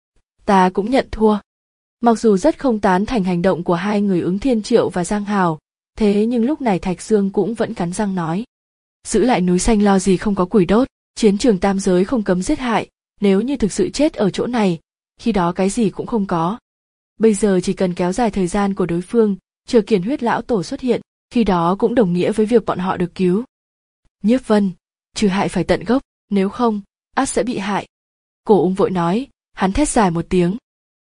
Ta cũng nhận thua. Mặc dù rất không tán thành hành động của hai người Ứng Thiên Triệu và Giang Hào, thế nhưng lúc này Thạch Dương cũng vẫn cắn răng nói. Giữ lại núi xanh lo gì không có củi đốt, chiến trường tam giới không cấm giết hại, nếu như thực sự chết ở chỗ này, khi đó cái gì cũng không có. Bây giờ chỉ cần kéo dài thời gian của đối phương, chờ Kiền Huyết lão tổ xuất hiện, khi đó cũng đồng nghĩa với việc bọn họ được cứu. Nhiếp Vân, trừ hại phải tận gốc, nếu không, ắt sẽ bị hại. Cổ Ung vội nói, hắn thét dài một tiếng.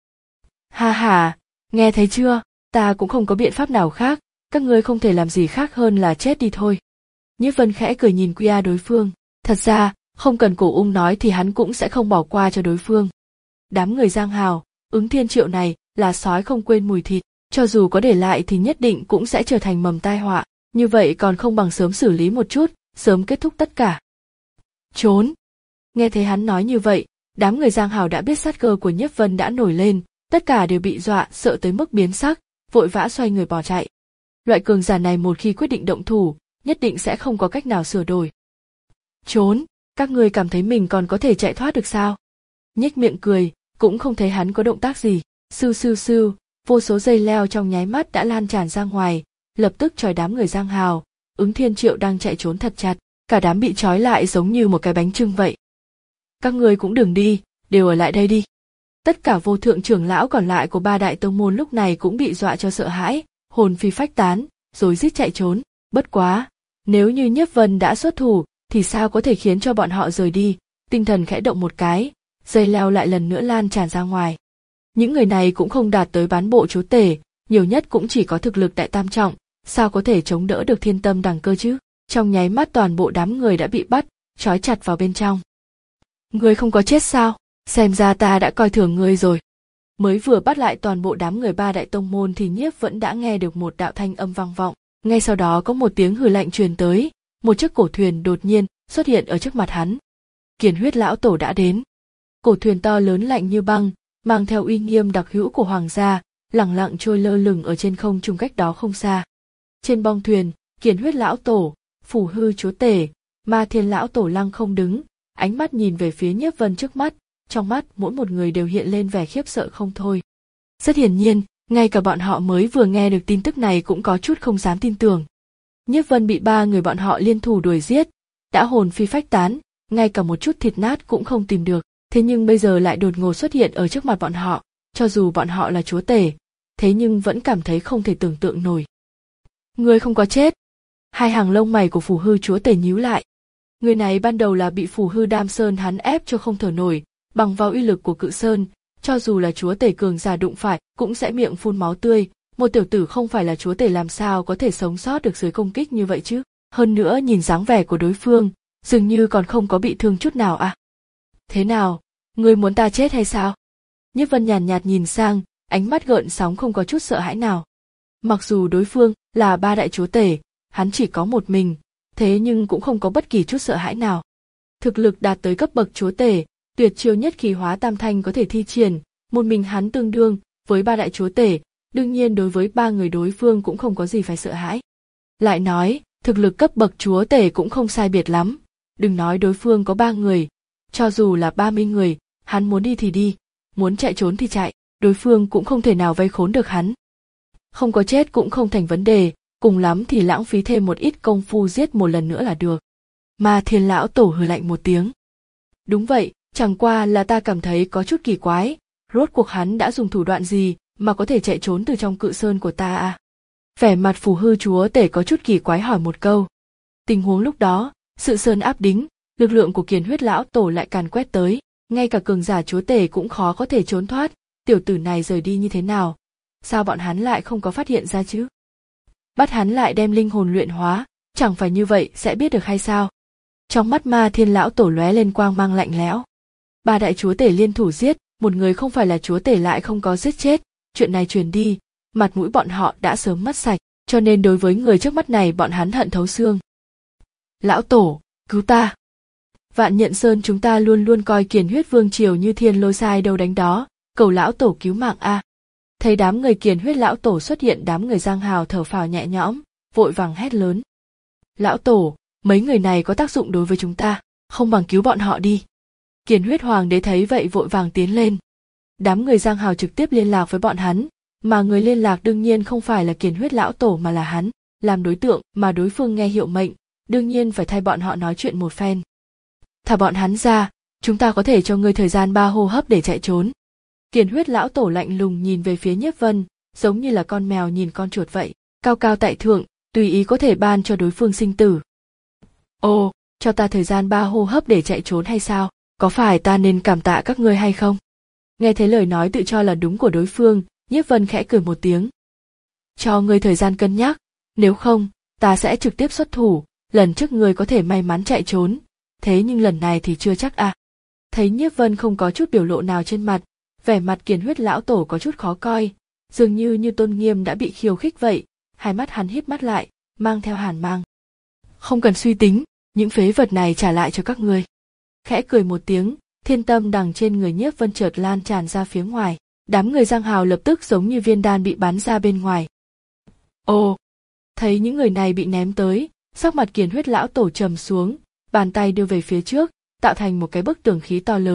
Ha ha, nghe thấy chưa, ta cũng không có biện pháp nào khác, các ngươi không thể làm gì khác hơn là chết đi thôi. Nhiếp Vân khẽ cười nhìn Quy A đối phương, thật ra, không cần Cổ Ung nói thì hắn cũng sẽ không bỏ qua cho đối phương. Đám người Giang Hào, Ứng Thiên Triệu này là sói không quên mùi thịt, cho dù có để lại thì nhất định cũng sẽ trở thành mầm tai họa, như vậy còn không bằng sớm xử lý một chút, sớm kết thúc tất cả. Trốn! Nghe thấy hắn nói như vậy, đám người Giang Hào đã biết sát cơ của Nhiếp Vân đã nổi lên, tất cả đều bị dọa sợ tới mức biến sắc, vội vã xoay người bỏ chạy. Loại cường giả này một khi quyết định động thủ, nhất định sẽ không có cách nào sửa đổi. Trốn, các ngươi cảm thấy mình còn có thể chạy thoát được sao? nhếch miệng cười, cũng không thấy hắn có động tác gì. Sưu sưu sưu, vô số dây leo trong nháy mắt đã lan tràn ra ngoài, lập tức trói đám người Giang Hào. Ứng Thiên Triệu đang chạy trốn thật chặt, cả đám bị trói lại giống như một cái bánh chưng vậy. Các ngươi cũng đừng đi, đều ở lại đây đi. Tất cả vô thượng trưởng lão còn lại của ba đại tông môn lúc này cũng bị dọa cho sợ hãi, hồn phi phách tán, rồi rít chạy trốn. Bất quá, nếu như Nhiếp Vân đã xuất thủ, thì sao có thể khiến cho bọn họ rời đi? Tinh thần khẽ động một cái, dây leo lại lần nữa lan tràn ra ngoài. Những người này cũng không đạt tới bán bộ chúa tể, nhiều nhất cũng chỉ có thực lực đại tam trọng, sao có thể chống đỡ được thiên tâm đằng cơ chứ? Trong nháy mắt toàn bộ đám người đã bị bắt, trói chặt vào bên trong. Ngươi không có chết sao? Xem ra ta đã coi thường ngươi rồi. Mới vừa bắt lại toàn bộ đám người ba đại tông môn thì Nhiếp vẫn đã nghe được một đạo thanh âm vang vọng. Ngay sau đó có một tiếng hừ lạnh truyền tới, một chiếc cổ thuyền đột nhiên xuất hiện ở trước mặt hắn. Kiền Huyết lão tổ đã đến. Cổ thuyền to lớn lạnh như băng, mang theo uy nghiêm đặc hữu của hoàng gia, lẳng lặng trôi lơ lửng ở trên không trung cách đó không xa. Trên bong thuyền, Kiền Huyết lão tổ, Phù Hư chúa tể, Ma Thiên lão tổ lăng không đứng, ánh mắt nhìn về phía Nhiếp Vân trước mắt, trong mắt mỗi một người đều hiện lên vẻ khiếp sợ không thôi. Rất hiển nhiên, ngay cả bọn họ mới vừa nghe được tin tức này cũng có chút không dám tin tưởng. Nhiếp Vân bị ba người bọn họ liên thủ đuổi giết, đã hồn phi phách tán, ngay cả một chút thịt nát cũng không tìm được, thế nhưng bây giờ lại đột ngột xuất hiện ở trước mặt bọn họ, cho dù bọn họ là chúa tể, thế nhưng vẫn cảm thấy không thể tưởng tượng nổi. Ngươi không có chết. Hai hàng lông mày của Phù Hư chúa tể nhíu lại. Người này ban đầu là bị Phù Hư Đam Sơn hắn ép cho không thở nổi, bằng vào uy lực của Cự Sơn, cho dù là chúa tể cường giả đụng phải cũng sẽ miệng phun máu tươi, một tiểu tử không phải là chúa tể làm sao có thể sống sót được dưới công kích như vậy chứ? Hơn nữa nhìn dáng vẻ của đối phương, dường như còn không có bị thương chút nào à? Thế nào, ngươi muốn ta chết hay sao? Nhiếp Vân nhàn nhạt, nhạt nhìn sang, ánh mắt gợn sóng không có chút sợ hãi nào. Mặc dù đối phương là ba đại chúa tể, hắn chỉ có một mình, thế nhưng cũng không có bất kỳ chút sợ hãi nào. Thực lực đạt tới cấp bậc chúa tể, tuyệt chiêu nhất khí hóa tam thanh có thể thi triển, một mình hắn tương đương với ba đại chúa tể, đương nhiên đối với ba người đối phương cũng không có gì phải sợ hãi. Lại nói, thực lực cấp bậc chúa tể cũng không sai biệt lắm, đừng nói đối phương có ba người, cho dù là ba mươi người, hắn muốn đi thì đi, muốn chạy trốn thì chạy, đối phương cũng không thể nào vây khốn được hắn. Không có chết cũng không thành vấn đề, cùng lắm thì lãng phí thêm một ít công phu giết một lần nữa là được. Ma Thiên lão tổ hừ lạnh một tiếng. Đúng vậy, chẳng qua là ta cảm thấy có chút kỳ quái, rốt cuộc hắn đã dùng thủ đoạn gì mà có thể chạy trốn từ trong Cự Sơn của ta à? Vẻ mặt Phù Hư chúa tể có chút kỳ quái hỏi một câu. Tình huống lúc đó, sự sơn áp đính, lực lượng của Kiền Huyết lão tổ lại càn quét tới, ngay cả cường giả chúa tể cũng khó có thể trốn thoát, tiểu tử này rời đi như thế nào? Sao bọn hắn lại không có phát hiện ra chứ? Bắt hắn lại đem linh hồn luyện hóa, chẳng phải như vậy sẽ biết được hay sao? Trong mắt Ma Thiên lão tổ lóe lên quang mang lạnh lẽo. Ba đại chúa tể liên thủ giết, một người không phải là chúa tể lại không có giết chết, chuyện này truyền đi, mặt mũi bọn họ đã sớm mất sạch, cho nên đối với người trước mắt này bọn hắn hận thấu xương. Lão tổ, cứu ta! Vạn Nhận Sơn chúng ta luôn luôn coi Kiền Huyết vương triều như thiên lôi sai đâu đánh đó, cầu lão tổ cứu mạng a. Thấy đám người Kiền Huyết lão tổ xuất hiện, đám người Giang Hào thở phào nhẹ nhõm, vội vàng hét lớn. Lão tổ, mấy người này có tác dụng đối với chúng ta, không bằng cứu bọn họ đi. Kiền Huyết hoàng đế thấy vậy vội vàng tiến lên. Đám người Giang Hào trực tiếp liên lạc với bọn hắn, mà người liên lạc đương nhiên không phải là Kiền Huyết lão tổ mà là hắn, làm đối tượng mà đối phương nghe hiệu mệnh, đương nhiên phải thay bọn họ nói chuyện một phen. Thả bọn hắn ra, chúng ta có thể cho ngươi thời gian ba hô hấp để chạy trốn. Kiền Huyết lão tổ lạnh lùng nhìn về phía Nhiếp Vân, giống như là con mèo nhìn con chuột vậy, cao cao tại thượng, tùy ý có thể ban cho đối phương sinh tử. Ồ, cho ta thời gian ba hô hấp để chạy trốn hay sao? Có phải ta nên cảm tạ các ngươi hay không? Nghe thấy lời nói tự cho là đúng của đối phương, Nhiếp Vân khẽ cười một tiếng. Cho ngươi thời gian cân nhắc, nếu không, ta sẽ trực tiếp xuất thủ, lần trước ngươi có thể may mắn chạy trốn, thế nhưng lần này thì chưa chắc à. Thấy Nhiếp Vân không có chút biểu lộ nào trên mặt, vẻ mặt Kiền Huyết lão tổ có chút khó coi, dường như như tôn nghiêm đã bị khiêu khích vậy, hai mắt hắn híp mắt lại, mang theo hàn mang. Không cần suy tính, những phế vật này trả lại cho các ngươi. Khẽ cười một tiếng, thiên tâm đằng trên người Nhiếp Vân chợt lan tràn ra phía ngoài, đám người Giang Hào lập tức giống như viên đan bị bắn ra bên ngoài. Ồ, thấy những người này bị ném tới, sắc mặt Kiền Huyết lão tổ trầm xuống, bàn tay đưa về phía trước, tạo thành một cái bức tường khí to lớn,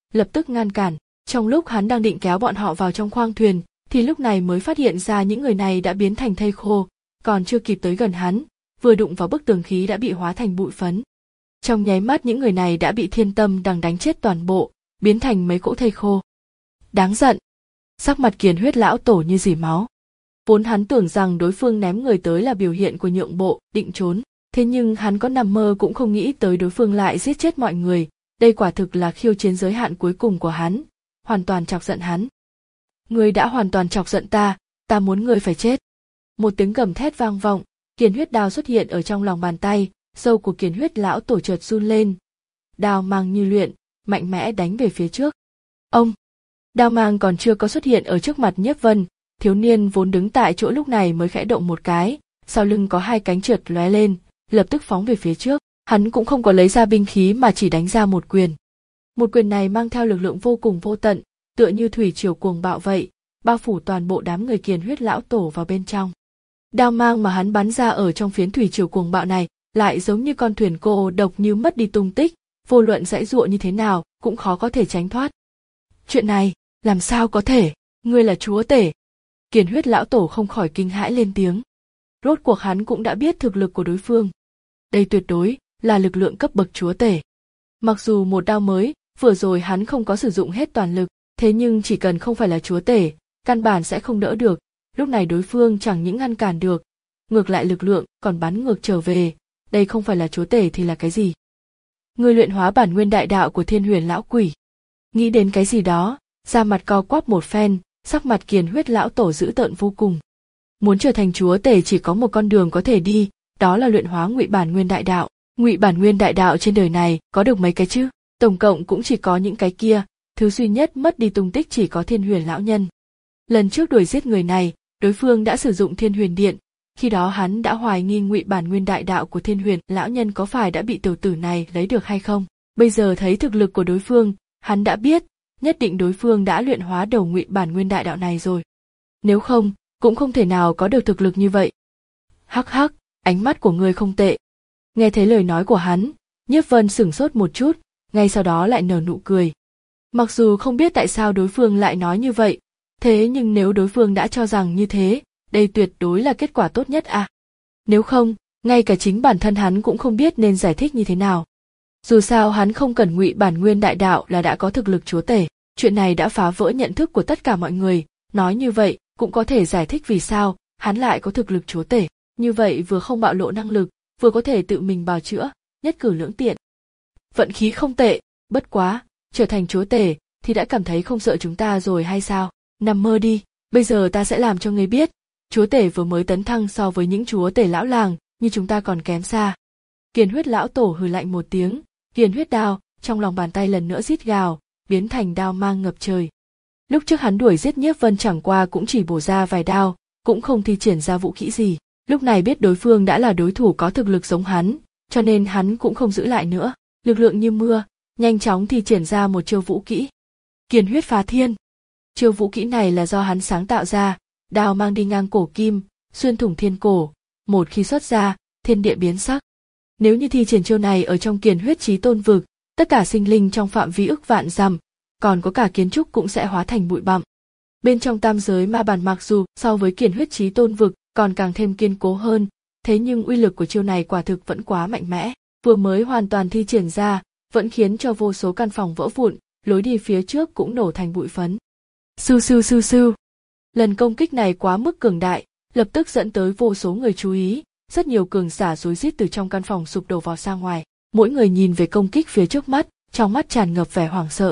lập tức ngăn cản. Trong lúc hắn đang định kéo bọn họ vào trong khoang thuyền, thì lúc này mới phát hiện ra những người này đã biến thành thây khô, còn chưa kịp tới gần hắn, vừa đụng vào bức tường khí đã bị hóa thành bụi phấn. Trong nháy mắt những người này đã bị Thiên Tâm Đằng đánh chết toàn bộ, biến thành mấy cỗ thây khô. Đáng giận. Sắc mặt Kiền Huyết lão tổ như rỉ máu. Vốn hắn tưởng rằng đối phương ném người tới là biểu hiện của nhượng bộ, định trốn, thế nhưng hắn có nằm mơ cũng không nghĩ tới đối phương lại giết chết mọi người, đây quả thực là khiêu chiến giới hạn cuối cùng của hắn, hoàn toàn chọc giận hắn. Ngươi đã hoàn toàn chọc giận ta, ta muốn ngươi phải chết. Một tiếng gầm thét vang vọng, Kiền Huyết đao xuất hiện ở trong lòng bàn tay, râu của Kiền Huyết lão tổ chợt run lên. Đao mang như luyện, mạnh mẽ đánh về phía trước. Ông! Đao mang còn chưa có xuất hiện ở trước mặt Nhiếp Vân, thiếu niên vốn đứng tại chỗ lúc này mới khẽ động một cái, sau lưng có hai cánh trượt lóe lên, lập tức phóng về phía trước. Hắn cũng không có lấy ra binh khí mà chỉ đánh ra một quyền. Một quyền này mang theo lực lượng vô cùng vô tận, tựa như thủy triều cuồng bạo vậy, bao phủ toàn bộ đám người Kiền Huyết lão tổ vào bên trong. Đao mang mà hắn bắn ra ở trong phiến thủy triều cuồng bạo này, lại giống như con thuyền cô độc như mất đi tung tích, vô luận giãy giụa như thế nào cũng khó có thể tránh thoát. Chuyện này, làm sao có thể? Ngươi là chúa tể. Kiền Huyết lão tổ không khỏi kinh hãi lên tiếng. Rốt cuộc hắn cũng đã biết thực lực của đối phương. Đây tuyệt đối là lực lượng cấp bậc chúa tể. Mặc dù một đao mới, vừa rồi hắn không có sử dụng hết toàn lực, thế nhưng chỉ cần không phải là chúa tể, căn bản sẽ không đỡ được. Lúc này đối phương chẳng những ngăn cản được, ngược lại lực lượng còn bắn ngược trở về. Đây không phải là chúa tể thì là cái gì? Ngươi luyện hóa bản nguyên đại đạo của Thiên Huyền lão quỷ. Nghĩ đến cái gì đó, da mặt co quắp một phen, sắc mặt Kiền Huyết lão tổ dữ tợn vô cùng. Muốn trở thành chúa tể chỉ có một con đường có thể đi, đó là luyện hóa ngụy bản nguyên đại đạo. Ngụy bản nguyên đại đạo trên đời này có được mấy cái chứ? Tổng cộng cũng chỉ có những cái kia, thứ duy nhất mất đi tung tích chỉ có Thiên Huyền lão nhân. Lần trước đuổi giết người này, đối phương đã sử dụng Thiên Huyền điện, khi đó hắn đã hoài nghi ngụy bản nguyên đại đạo của Thiên Huyền lão nhân có phải đã bị tiểu tử này lấy được hay không. Bây giờ thấy thực lực của đối phương, hắn đã biết, nhất định đối phương đã luyện hóa đầu ngụy bản nguyên đại đạo này rồi. Nếu không, cũng không thể nào có được thực lực như vậy. Hắc hắc, ánh mắt của ngươi không tệ. Nghe thấy lời nói của hắn, Nhiếp Vân sửng sốt một chút, ngay sau đó lại nở nụ cười. Mặc dù không biết tại sao đối phương lại nói như vậy, thế nhưng nếu đối phương đã cho rằng như thế, đây tuyệt đối là kết quả tốt nhất à. Nếu không, ngay cả chính bản thân hắn cũng không biết nên giải thích như thế nào. Dù sao hắn không cần ngụy bản nguyên đại đạo là đã có thực lực chúa tể, chuyện này đã phá vỡ nhận thức của tất cả mọi người, nói như vậy cũng có thể giải thích vì sao hắn lại có thực lực chúa tể, như vậy vừa không bạo lộ năng lực, vừa có thể tự mình bào chữa, nhất cử lưỡng tiện. Vận khí không tệ, bất quá, trở thành chúa tể thì đã cảm thấy không sợ chúng ta rồi hay sao? Nằm mơ đi, bây giờ ta sẽ làm cho ngươi biết, chúa tể vừa mới tấn thăng so với những chúa tể lão làng như chúng ta còn kém xa. Kiền Huyết lão tổ hừ lạnh một tiếng, Kiền Huyết đao trong lòng bàn tay lần nữa rít gào, biến thành đao mang ngập trời. Lúc trước hắn đuổi giết Nhiếp Vân chẳng qua cũng chỉ bổ ra vài đao, cũng không thi triển ra vũ kỹ gì. Lúc này biết đối phương đã là đối thủ có thực lực giống hắn, cho nên hắn cũng không giữ lại nữa, lực lượng như mưa, nhanh chóng thi triển ra một chiêu vũ kỹ. Kiền Huyết phá thiên. Chiêu vũ kỹ này là do hắn sáng tạo ra, đao mang đi ngang cổ kim, xuyên thủng thiên cổ, một khi xuất ra, thiên địa biến sắc. Nếu như thi triển chiêu này ở trong Kiền Huyết Chí Tôn vực, tất cả sinh linh trong phạm vi ức vạn dặm, còn có cả kiến trúc cũng sẽ hóa thành bụi bặm. Bên trong tam giới ma bản mặc dù so với Kiền Huyết Chí Tôn vực còn càng thêm kiên cố hơn, thế nhưng uy lực của chiêu này quả thực vẫn quá mạnh mẽ, vừa mới hoàn toàn thi triển ra, vẫn khiến cho vô số căn phòng vỡ vụn, lối đi phía trước cũng nổ thành bụi phấn. Sưu sưu sưu sưu. Lần công kích này quá mức cường đại, lập tức dẫn tới vô số người chú ý, rất nhiều cường giả rối rít từ trong căn phòng sụp đổ vào ra ngoài, mỗi người nhìn về công kích phía trước mắt, trong mắt tràn ngập vẻ hoảng sợ.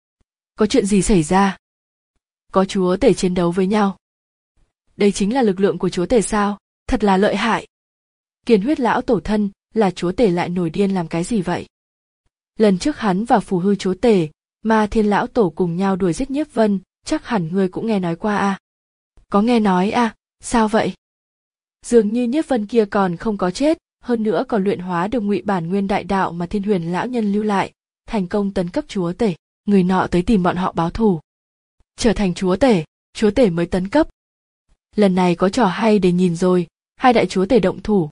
Có chuyện gì xảy ra? Có chúa tể chiến đấu với nhau. Đây chính là lực lượng của chúa tể sao? Thật là lợi hại. Kiền Huyết lão tổ thân là chúa tể lại nổi điên làm cái gì vậy? Lần trước hắn và phù hư chúa tể, Ma Thiên lão tổ cùng nhau đuổi giết Nhiếp Vân, chắc hẳn ngươi cũng nghe nói qua à? Có nghe nói à? Sao vậy? Dường như Nhiếp Vân kia còn không có chết, hơn nữa còn luyện hóa được ngụy bản nguyên đại đạo mà Thiên Huyền lão nhân lưu lại, thành công tấn cấp chúa tể, người nọ tới tìm bọn họ báo thù. Trở thành chúa tể, chúa tể mới tấn cấp. Lần này có trò hay để nhìn rồi, hai đại chúa tể động thủ.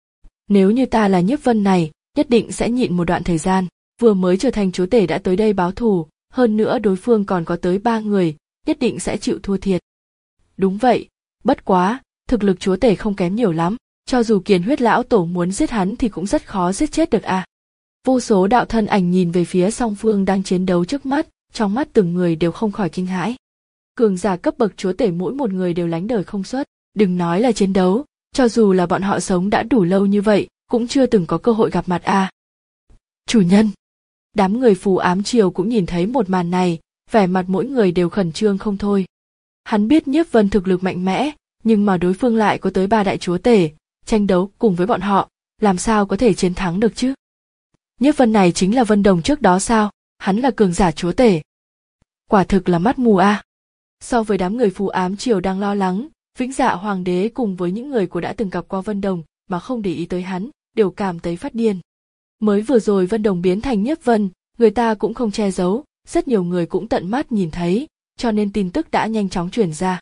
Nếu như ta là Nhiếp Vân này, nhất định sẽ nhịn một đoạn thời gian, vừa mới trở thành chúa tể đã tới đây báo thù, hơn nữa đối phương còn có tới ba người, nhất định sẽ chịu thua thiệt. Đúng vậy, bất quá, thực lực chúa tể không kém nhiều lắm, cho dù Kiền Huyết lão tổ muốn giết hắn thì cũng rất khó giết chết được à. Vô số đạo thân ảnh nhìn về phía song phương đang chiến đấu trước mắt, trong mắt từng người đều không khỏi kinh hãi. Cường giả cấp bậc chúa tể mỗi một người đều lánh đời không xuất, đừng nói là chiến đấu, cho dù là bọn họ sống đã đủ lâu như vậy, cũng chưa từng có cơ hội gặp mặt à. Chủ nhân, đám người phù ám triều cũng nhìn thấy một màn này, vẻ mặt mỗi người đều khẩn trương không thôi. Hắn biết Nhiếp Vân thực lực mạnh mẽ, nhưng mà đối phương lại có tới ba đại chúa tể, tranh đấu cùng với bọn họ, làm sao có thể chiến thắng được chứ? Nhiếp Vân này chính là Vân Đồng trước đó sao? Hắn là cường giả chúa tể. Quả thực là mắt mù a. À. So với đám người phù ám triều đang lo lắng, Vĩnh Dạ Hoàng đế cùng với những người của đã từng gặp qua Vân Đồng mà không để ý tới hắn, đều cảm thấy phát điên. Mới vừa rồi Vân Đồng biến thành Nhiếp Vân, người ta cũng không che giấu, rất nhiều người cũng tận mắt nhìn thấy, cho nên tin tức đã nhanh chóng truyền ra.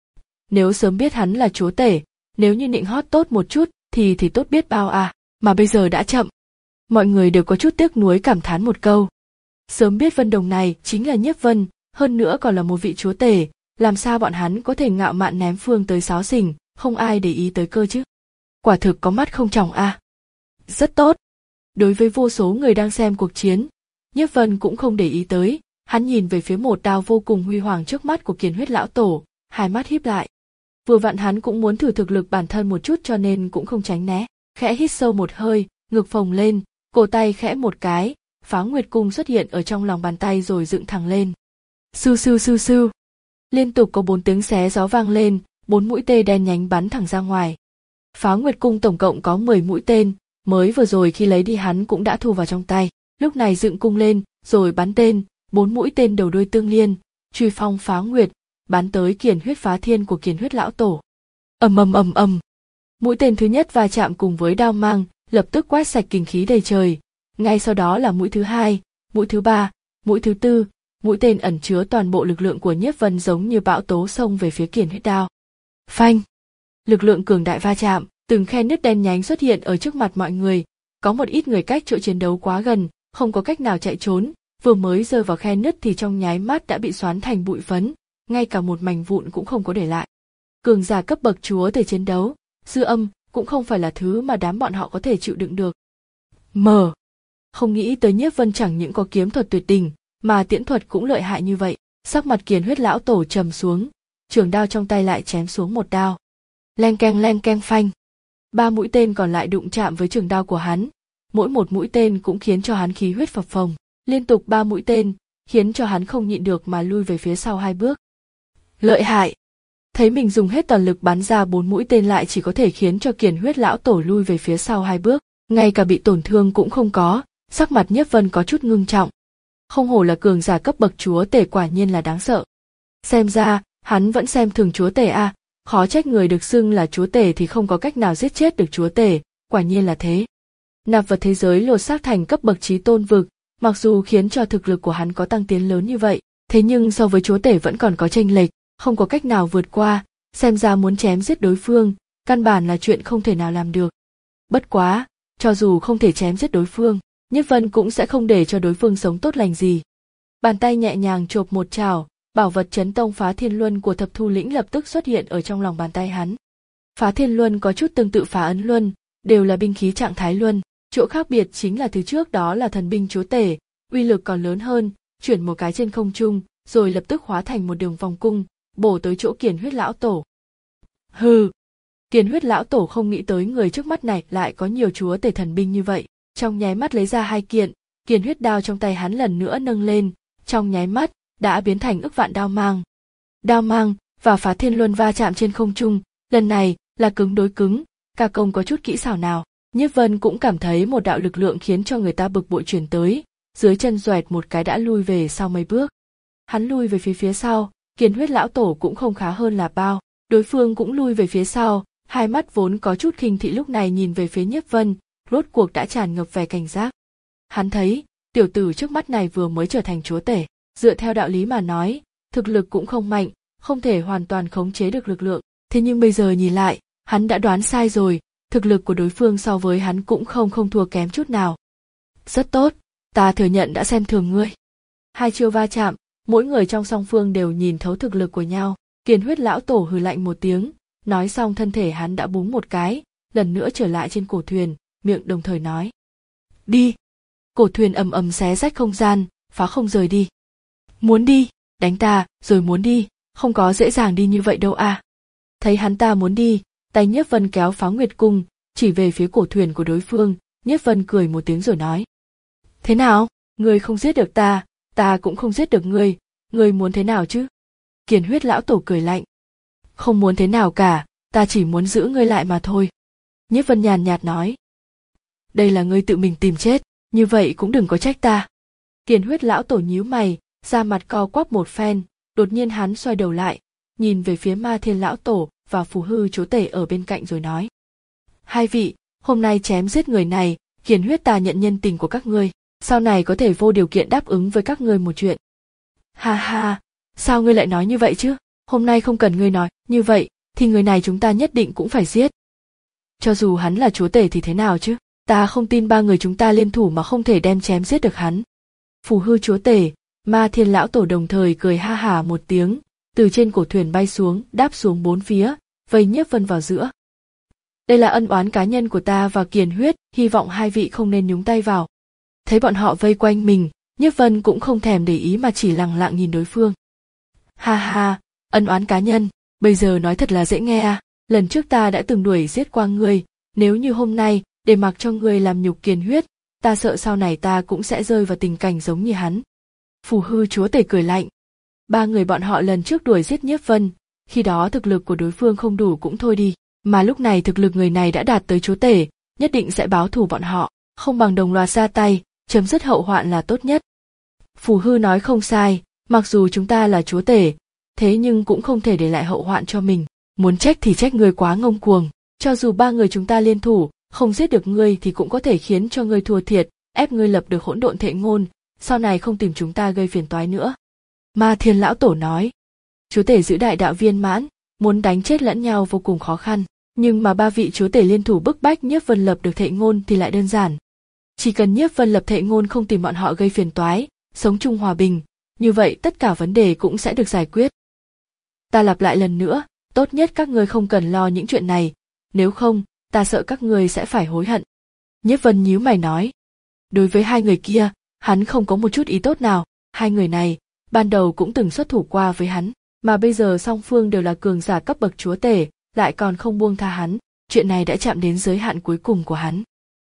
Nếu sớm biết hắn là chúa tể, nếu như nịnh hót tốt một chút thì thì tốt biết bao à, mà bây giờ đã chậm. Mọi người đều có chút tiếc nuối cảm thán một câu. Sớm biết Vân Đồng này chính là Nhiếp Vân, hơn nữa còn là một vị chúa tể, làm sao bọn hắn có thể ngạo mạn ném phương tới xáo xỉnh, không ai để ý tới cơ chứ. Quả thực có mắt không tròng a. À. Rất tốt. Đối với vô số người đang xem cuộc chiến, Nhiếp Vân cũng không để ý tới, hắn nhìn về phía một đao vô cùng huy hoàng trước mắt của Kiền Huyết lão tổ, hai mắt híp lại. Vừa vặn hắn cũng muốn thử thực lực bản thân một chút cho nên cũng không tránh né, khẽ hít sâu một hơi, ngực phồng lên, cổ tay khẽ một cái, Phá Nguyệt cung xuất hiện ở trong lòng bàn tay rồi dựng thẳng lên. Sưu sưu sưu sưu. Liên tục có bốn tiếng xé gió vang lên, bốn mũi tên đen nhánh bắn thẳng ra ngoài. Phá Nguyệt cung tổng cộng có mười mũi tên, mới vừa rồi khi lấy đi hắn cũng đã thu vào trong tay, lúc này dựng cung lên, rồi bắn tên, bốn mũi tên đầu đuôi tương liên, truy phong phá nguyệt, bắn tới Kiền Huyết phá thiên của Kiền Huyết lão tổ. Ầm ầm ầm ầm. Mũi tên thứ nhất va chạm cùng với đao mang, lập tức quét sạch kình khí đầy trời. Ngay sau đó là mũi thứ hai, mũi thứ ba, mũi thứ tư, mũi tên ẩn chứa toàn bộ lực lượng của Nhiếp Vân giống như bão tố xông về phía Kiền Huyết đao. Phanh! Lực lượng cường đại va chạm, từng khe nứt đen nhánh xuất hiện ở trước mặt mọi người. Có một ít người cách chỗ chiến đấu quá gần, không có cách nào chạy trốn, vừa mới rơi vào khe nứt thì trong nháy mắt đã bị xoắn thành bụi phấn, ngay cả một mảnh vụn cũng không có để lại. Cường giả cấp bậc chúa tể chiến đấu, dư âm cũng không phải là thứ mà đám bọn họ có thể chịu đựng được. Mờ. Không nghĩ tới Nhiếp Vân chẳng những có kiếm thuật tuyệt đỉnh, mà tiễn thuật cũng lợi hại như vậy. Sắc mặt Kiền Huyết lão tổ trầm xuống, trường đao trong tay lại chém xuống một đao. Leng keng leng keng phanh. Ba mũi tên còn lại đụng chạm với trường đao của hắn, mỗi một mũi tên cũng khiến cho hắn khí huyết phập phồng, liên tục ba mũi tên, khiến cho hắn không nhịn được mà lui về phía sau hai bước. Lợi hại. Thấy mình dùng hết toàn lực bắn ra bốn mũi tên lại chỉ có thể khiến cho Kiền Huyết lão tổ lui về phía sau hai bước, ngay cả bị tổn thương cũng không có, sắc mặt Nhiếp Vân có chút ngưng trọng. Không hổ là cường giả cấp bậc chúa tể, quả nhiên là đáng sợ. Xem ra, hắn vẫn xem thường chúa tể a, à, khó trách người được xưng là chúa tể thì không có cách nào giết chết được chúa tể, quả nhiên là thế. Nạp vật thế giới lột xác thành cấp bậc chí tôn vực, mặc dù khiến cho thực lực của hắn có tăng tiến lớn như vậy, thế nhưng so với chúa tể vẫn còn có chênh lệch, không có cách nào vượt qua, xem ra muốn chém giết đối phương, căn bản là chuyện không thể nào làm được. Bất quá, cho dù không thể chém giết đối phương, Nhiếp Vân cũng sẽ không để cho đối phương sống tốt lành gì. Bàn tay nhẹ nhàng chộp một chảo, bảo vật chấn tông Phá Thiên Luân của Thập Thu Lĩnh lập tức xuất hiện ở trong lòng bàn tay hắn. Phá Thiên Luân có chút tương tự Phá Ấn Luân, đều là binh khí trạng thái luân, chỗ khác biệt chính là thứ trước đó là thần binh chúa tể, uy lực còn lớn hơn, chuyển một cái trên không trung, rồi lập tức hóa thành một đường vòng cung, bổ tới chỗ Kiền Huyết lão tổ. Hừ. Kiền Huyết lão tổ không nghĩ tới người trước mắt này lại có nhiều chúa tể thần binh như vậy, trong nháy mắt lấy ra hai kiện, Kiền Huyết đao trong tay hắn lần nữa nâng lên, trong nháy mắt đã biến thành ức vạn đao mang. Đao mang và Phá Thiên Luân va chạm trên không trung, lần này là cứng đối cứng, ca công có chút kỹ xảo nào. Nhiếp Vân cũng cảm thấy một đạo lực lượng khiến cho người ta bực bội chuyển tới, dưới chân doẹt một cái đã lui về sau mấy bước. Hắn lui về phía phía sau, Kiền Huyết lão tổ cũng không khá hơn là bao, đối phương cũng lui về phía sau, hai mắt vốn có chút khinh thị lúc này nhìn về phía Nhiếp Vân, rốt cuộc đã tràn ngập vẻ cảnh giác. Hắn thấy, tiểu tử trước mắt này vừa mới trở thành chúa tể, dựa theo đạo lý mà nói, thực lực cũng không mạnh, không thể hoàn toàn khống chế được lực lượng, thế nhưng bây giờ nhìn lại, hắn đã đoán sai rồi, thực lực của đối phương so với hắn cũng không không thua kém chút nào. Rất tốt, ta thừa nhận đã xem thường ngươi. Hai chiêu va chạm, mỗi người trong song phương đều nhìn thấu thực lực của nhau. Kiền huyết lão tổ hừ lạnh một tiếng, nói xong thân thể hắn đã búng một cái, lần nữa trở lại trên cổ thuyền, miệng đồng thời nói. Đi! Cổ thuyền ầm ầm xé rách không gian, phá không rời đi. Muốn đi, đánh ta, rồi muốn đi, không có dễ dàng đi như vậy đâu à. Thấy hắn ta muốn đi, tay Nhiếp Vân kéo Phá Nguyệt Cung, chỉ về phía cổ thuyền của đối phương, Nhiếp Vân cười một tiếng rồi nói. Thế nào, ngươi không giết được ta, ta cũng không giết được ngươi, ngươi muốn thế nào chứ? Kiền huyết lão tổ cười lạnh. Không muốn thế nào cả, ta chỉ muốn giữ ngươi lại mà thôi. Nhiếp Vân nhàn nhạt nói. Đây là ngươi tự mình tìm chết, như vậy cũng đừng có trách ta. Kiền huyết lão tổ nhíu mày, da mặt co quắp một phen, đột nhiên hắn xoay đầu lại, nhìn về phía Ma Thiên lão tổ và Phù Hư chúa tể ở bên cạnh rồi nói. Hai vị, hôm nay chém giết người này, Kiền huyết ta nhận nhân tình của các ngươi, sau này có thể vô điều kiện đáp ứng với các ngươi một chuyện. Ha ha, sao ngươi lại nói như vậy chứ? Hôm nay không cần ngươi nói như vậy, thì người này chúng ta nhất định cũng phải giết. Cho dù hắn là chúa tể thì thế nào chứ? Ta không tin ba người chúng ta liên thủ mà không thể đem chém giết được hắn. Phù Hư chúa tể, Ma Thiên lão tổ đồng thời cười ha hả một tiếng, từ trên cổ thuyền bay xuống, đáp xuống bốn phía, vây Nhiếp Vân vào giữa. Đây là ân oán cá nhân của ta và Kiền huyết, hy vọng hai vị không nên nhúng tay vào. Thấy bọn họ vây quanh mình, Nhiếp Vân cũng không thèm để ý mà chỉ lặng lặng nhìn đối phương. Ha ha, ân oán cá nhân, bây giờ nói thật là dễ nghe à, lần trước ta đã từng đuổi giết qua ngươi, nếu như hôm nay để mặc cho ngươi làm nhục Kiền huyết, ta sợ sau này ta cũng sẽ rơi vào tình cảnh giống như hắn. Phù Hư chúa tể cười lạnh. Ba người bọn họ lần trước đuổi giết Nhiếp Vân, khi đó thực lực của đối phương không đủ cũng thôi đi, mà lúc này thực lực người này đã đạt tới chúa tể, nhất định sẽ báo thù bọn họ, không bằng đồng loạt ra tay, chấm dứt hậu hoạn là tốt nhất. Phù Hư nói không sai, mặc dù chúng ta là chúa tể, thế nhưng cũng không thể để lại hậu hoạn cho mình, muốn trách thì trách người quá ngông cuồng, cho dù ba người chúng ta liên thủ, không giết được ngươi thì cũng có thể khiến cho ngươi thua thiệt, ép ngươi lập được hỗn độn thệ ngôn, sau này không tìm chúng ta gây phiền toái nữa. Ma Thiên lão tổ nói, chúa tể giữ đại đạo viên mãn, muốn đánh chết lẫn nhau vô cùng khó khăn, nhưng mà ba vị chúa tể liên thủ bức bách Nhiếp Vân lập được thệ ngôn thì lại đơn giản. Chỉ cần Nhiếp Vân lập thệ ngôn không tìm bọn họ gây phiền toái, sống chung hòa bình, như vậy tất cả vấn đề cũng sẽ được giải quyết. Ta lặp lại lần nữa, tốt nhất các ngươi không cần lo những chuyện này, nếu không, ta sợ các ngươi sẽ phải hối hận. Nhiếp Vân nhíu mày nói. Đối với hai người kia, hắn không có một chút ý tốt nào, hai người này, ban đầu cũng từng xuất thủ qua với hắn, mà bây giờ song phương đều là cường giả cấp bậc chúa tể, lại còn không buông tha hắn, chuyện này đã chạm đến giới hạn cuối cùng của hắn.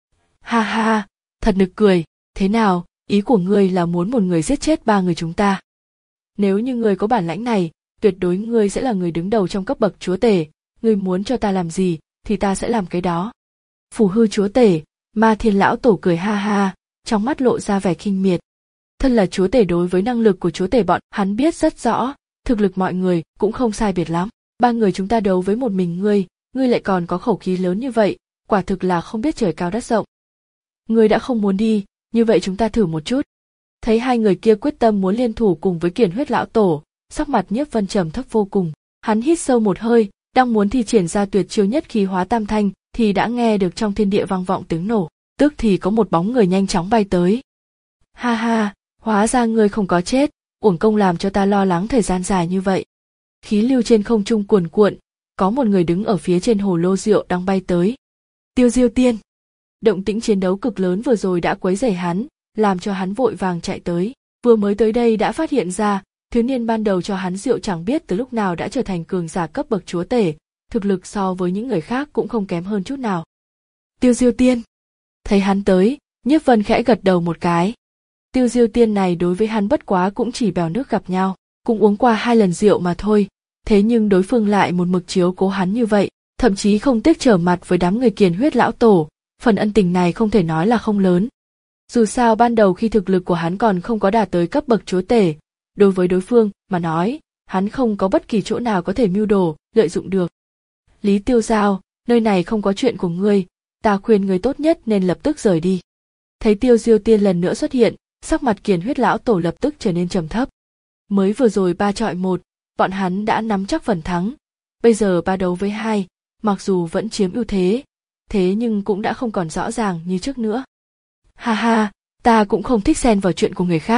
Ha ha, thật nực cười, thế nào, ý của ngươi là muốn một người giết chết ba người chúng ta. Nếu như ngươi có bản lãnh này, tuyệt đối ngươi sẽ là người đứng đầu trong cấp bậc chúa tể, ngươi muốn cho ta làm gì, thì ta sẽ làm cái đó. Phù Hư chúa tể, Ma Thiên lão tổ cười ha ha, trong mắt lộ ra vẻ khinh miệt. Thân là chúa tể, đối với năng lực của chúa tể bọn hắn biết rất rõ, thực lực mọi người cũng không sai biệt lắm. Ba người chúng ta đấu với một mình ngươi, ngươi lại còn có khẩu khí lớn như vậy, quả thực là không biết trời cao đất rộng. Ngươi đã không muốn đi, như vậy chúng ta thử một chút. Thấy hai người kia quyết tâm muốn liên thủ cùng với Kiền huyết lão tổ, sắc mặt Nhiếp Vân trầm thấp vô cùng. Hắn hít sâu một hơi, đang muốn thi triển ra tuyệt chiêu nhất khí hóa tam thanh, thì đã nghe được trong thiên địa vang vọng tiếng nổ, tức thì có một bóng người nhanh chóng bay tới. Ha ha, hóa ra ngươi không có chết, uổng công làm cho ta lo lắng thời gian dài như vậy. Khí lưu trên không trung cuồn cuộn, có một người đứng ở phía trên hồ lô rượu đang bay tới. Tiêu Diêu Tiên. Động tĩnh chiến đấu cực lớn vừa rồi đã quấy rầy hắn, làm cho hắn vội vàng chạy tới. Vừa mới tới đây đã phát hiện ra, thiếu niên ban đầu cho hắn rượu chẳng biết từ lúc nào đã trở thành cường giả cấp bậc chúa tể, thực lực so với những người khác cũng không kém hơn chút nào. Tiêu Diêu Tiên. Thấy hắn tới, Nhiếp Vân khẽ gật đầu một cái. Tiêu Diêu Tiên này đối với hắn bất quá cũng chỉ bèo nước gặp nhau, cũng uống qua hai lần rượu mà thôi, thế nhưng đối phương lại một mực chiếu cố hắn như vậy, thậm chí không tiếc trở mặt với đám người Kiền huyết lão tổ, phần ân tình này không thể nói là không lớn. Dù sao ban đầu khi thực lực của hắn còn không có đạt tới cấp bậc chúa tể, đối với đối phương mà nói, hắn không có bất kỳ chỗ nào có thể mưu đồ, lợi dụng được. Lý Tiêu Giao, nơi này không có chuyện của ngươi, ta khuyên ngươi tốt nhất nên lập tức rời đi. Thấy Tiêu Diêu Tiên lần nữa xuất hiện, sắc mặt Kiền huyết lão tổ lập tức trở nên trầm thấp. Mới vừa rồi ba chọi một, bọn hắn đã nắm chắc phần thắng, bây giờ ba đấu với hai, mặc dù vẫn chiếm ưu thế, thế nhưng cũng đã không còn rõ ràng như trước nữa. Ha ha, ta cũng không thích xen vào chuyện của người khác,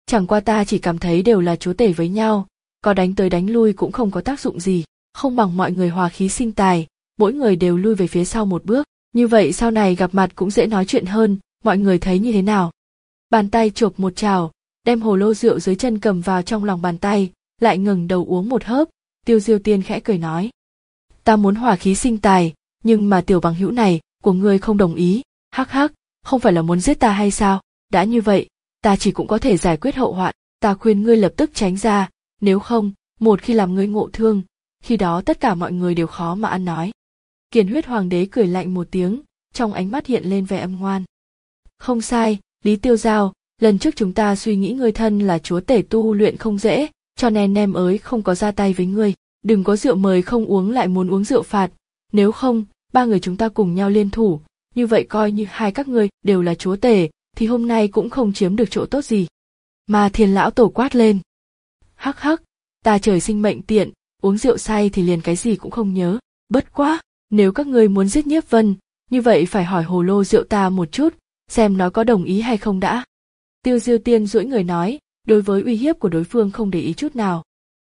Chẳng qua ta chỉ cảm thấy đều là chúa tể với nhau, có đánh tới đánh lui cũng không có tác dụng gì, không bằng mọi người hòa khí sinh tài, mỗi người đều lui về phía sau một bước, như vậy sau này gặp mặt cũng dễ nói chuyện hơn, mọi người thấy như thế nào? Bàn tay chộp một chảo, đem hồ lô rượu dưới chân cầm vào trong lòng bàn tay, lại ngẩng đầu uống một hớp, Tiêu Diêu Tiên khẽ cười nói. Ta muốn hòa khí sinh tài, nhưng mà tiểu bằng hữu này của ngươi không đồng ý, hắc hắc, không phải là muốn giết ta hay sao? Đã như vậy, ta chỉ cũng có thể giải quyết hậu hoạn, ta khuyên ngươi lập tức tránh ra, nếu không, một khi làm ngươi ngộ thương, khi đó tất cả mọi người đều khó mà ăn nói. Kiền Huyết Hoàng đế cười lạnh một tiếng, trong ánh mắt hiện lên vẻ âm ngoan. Không sai, Lý Tiêu Giao, lần trước chúng ta suy nghĩ ngươi thân là chúa tể tu luyện không dễ, cho nên nem ới không có ra tay với ngươi, đừng có rượu mời không uống lại muốn uống rượu phạt, nếu không, ba người chúng ta cùng nhau liên thủ, như vậy coi như hai các ngươi đều là chúa tể, thì hôm nay cũng không chiếm được chỗ tốt gì. Mà Thiên lão tổ quát lên. Hắc hắc, ta trời sinh mệnh tiện, uống rượu say thì liền cái gì cũng không nhớ, bất quá, nếu các ngươi muốn giết Nhiếp Vân, như vậy phải hỏi hồ lô rượu ta một chút, xem nó có đồng ý hay không đã. Tiêu Diêu Tiên duỗi người nói, đối với uy hiếp của đối phương không để ý chút nào.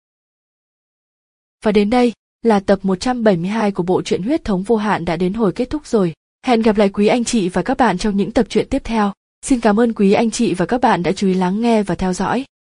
Và đến đây, là tập một trăm bảy mươi hai của bộ truyện Huyết thống vô hạn đã đến hồi kết thúc rồi. Hẹn gặp lại quý anh chị và các bạn trong những tập truyện tiếp theo. Xin cảm ơn quý anh chị và các bạn đã chú ý lắng nghe và theo dõi.